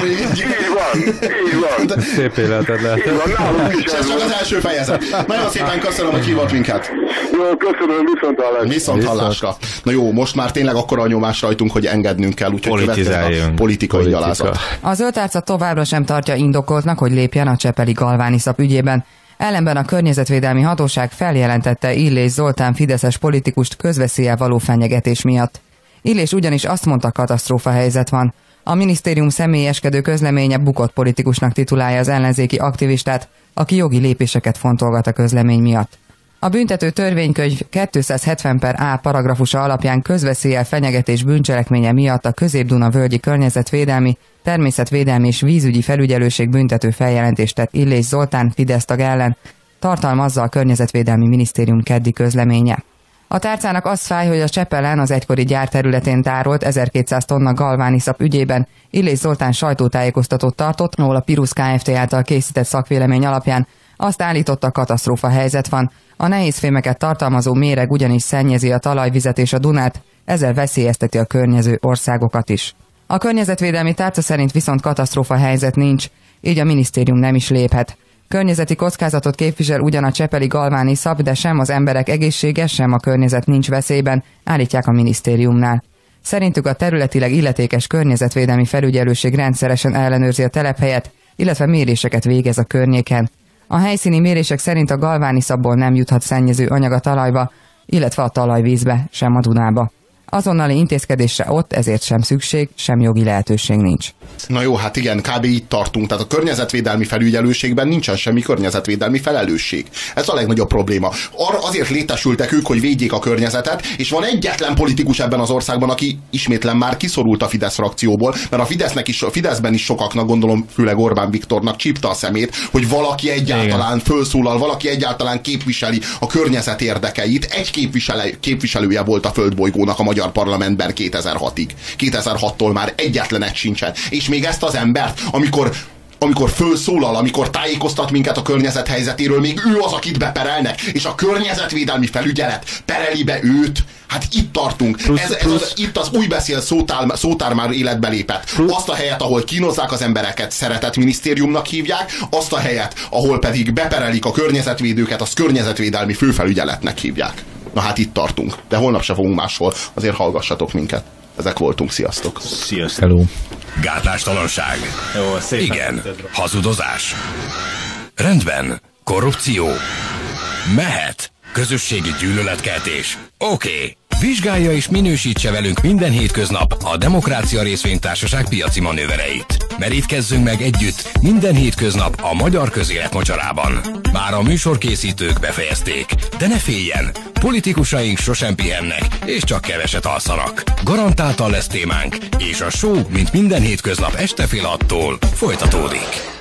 Így van. Szép életed lehet. És ez csak az első fejezet. Nagyon szépen köszönöm, hogy hívott minket. Jó, köszönöm, viszont hallásra. Na jó, most már tényleg akkora a nyomás rajtunk, hogy engednünk kell, úgyhogy következik a politikai gyalázat. A Zöld Tárca továbbra sem tartja indokoltnak, hogy lépjen a csepeli galvániszap ügyében. Ellenben a Környezetvédelmi Hatóság feljelentette Illés Zoltán fideszes politikust közveszéllyel való fenyegetés miatt. Illés ugyanis azt mondta, katasztrófa helyzet van. A minisztérium személyeskedő közleménye bukott politikusnak titulálja az ellenzéki aktivistát, aki jogi lépéseket fontolgat a közlemény miatt. A büntető törvénykönyv 270/A paragrafusa alapján közveszéllyel fenyegetés bűncselekménye miatt a Közép-Duna völgyi környezetvédelmi, természetvédelmi és vízügyi felügyelőség büntető feljelentést tett Illés Zoltán Fidesz tag ellen, tartalmazza a Környezetvédelmi Minisztérium keddi közleménye. A tárcának az fáj, hogy a Csepelen az egykori gyár területén tárolt 1200 tonna galvániszap ügyében Illés Zoltán sajtótájékoztatót tartott, ahol a Pirusz Kft. Által készített szakvélemény alapján azt állította, katasztrófa helyzet van. A nehézfémeket tartalmazó méreg ugyanis szennyezi a talajvizet és a Dunát, ezzel veszélyezteti a környező országokat is. A környezetvédelmi tárca szerint viszont katasztrófa helyzet nincs, így a minisztérium nem is léphet. Környezeti kockázatot képvisel ugyan a csepeli galvániszap, de sem az emberek egészsége, sem a környezet nincs veszélyben, állítják a minisztériumnál. Szerintük a területileg illetékes környezetvédelmi felügyelőség rendszeresen ellenőrzi a telephelyet, illetve méréseket végez a környéken. A helyszíni mérések szerint a galvániszapból nem juthat szennyező anyag a talajba, illetve a talajvízbe, sem a Dunába. Azonnali intézkedésre ott ezért sem szükség, sem jogi lehetőség nincs. Na jó, hát igen, kb. Itt tartunk. Tehát a környezetvédelmi felügyelőségben nincsen semmi környezetvédelmi felelősség. Ez a legnagyobb probléma. Azért létesültek ők, hogy védjék a környezetet, és van egyetlen politikus ebben az országban, aki ismétlen már kiszorult a Fidesz frakcióból, mert a Fideszben is sokaknak, gondolom főleg Orbán Viktornak csípta a szemét, hogy valaki egyáltalán fölszólal, valaki egyáltalán képviseli a környezet érdekeit. Egy képviselője volt a földbolygónak a magyar parlamentben 2006-ig. 2006-tól már egyetlen egy sincsen. És még ezt az embert, amikor fölszólal, amikor tájékoztat minket a környezet helyzetéről, még ő az, akit beperelnek, és a környezetvédelmi felügyelet pereli be őt. Hát itt tartunk. Itt az új beszél szótár már életbe lépett. Azt a helyet, ahol kínozzák az embereket, szeretetminisztériumnak hívják, azt a helyet, ahol pedig beperelik a környezetvédőket, azt környezetvédelmi főfelügyeletnek hívják. Na hát itt tartunk. De holnap se fogunk máshol. Azért hallgassatok minket. Ezek voltunk. Sziasztok. Sziasztok. Hello. Gátlástalanság. Jó, szépen. Igen. Hazudozás. Rendben. Korrupció. Mehet. Közösségi gyűlöletkeltés. Oké. Vizsgálja és minősítse velünk minden hétköznap a Demokrácia Részvénytársaság piaci manővereit. Merítkezzünk meg együtt minden hétköznap a magyar közélet mocsarában. Már a műsorkészítők befejezték, de ne féljen, politikusaink sosem pihennek, és csak keveset alszanak. Garantáltan lesz témánk, és a show, mint minden hétköznap este fél 6-tól folytatódik.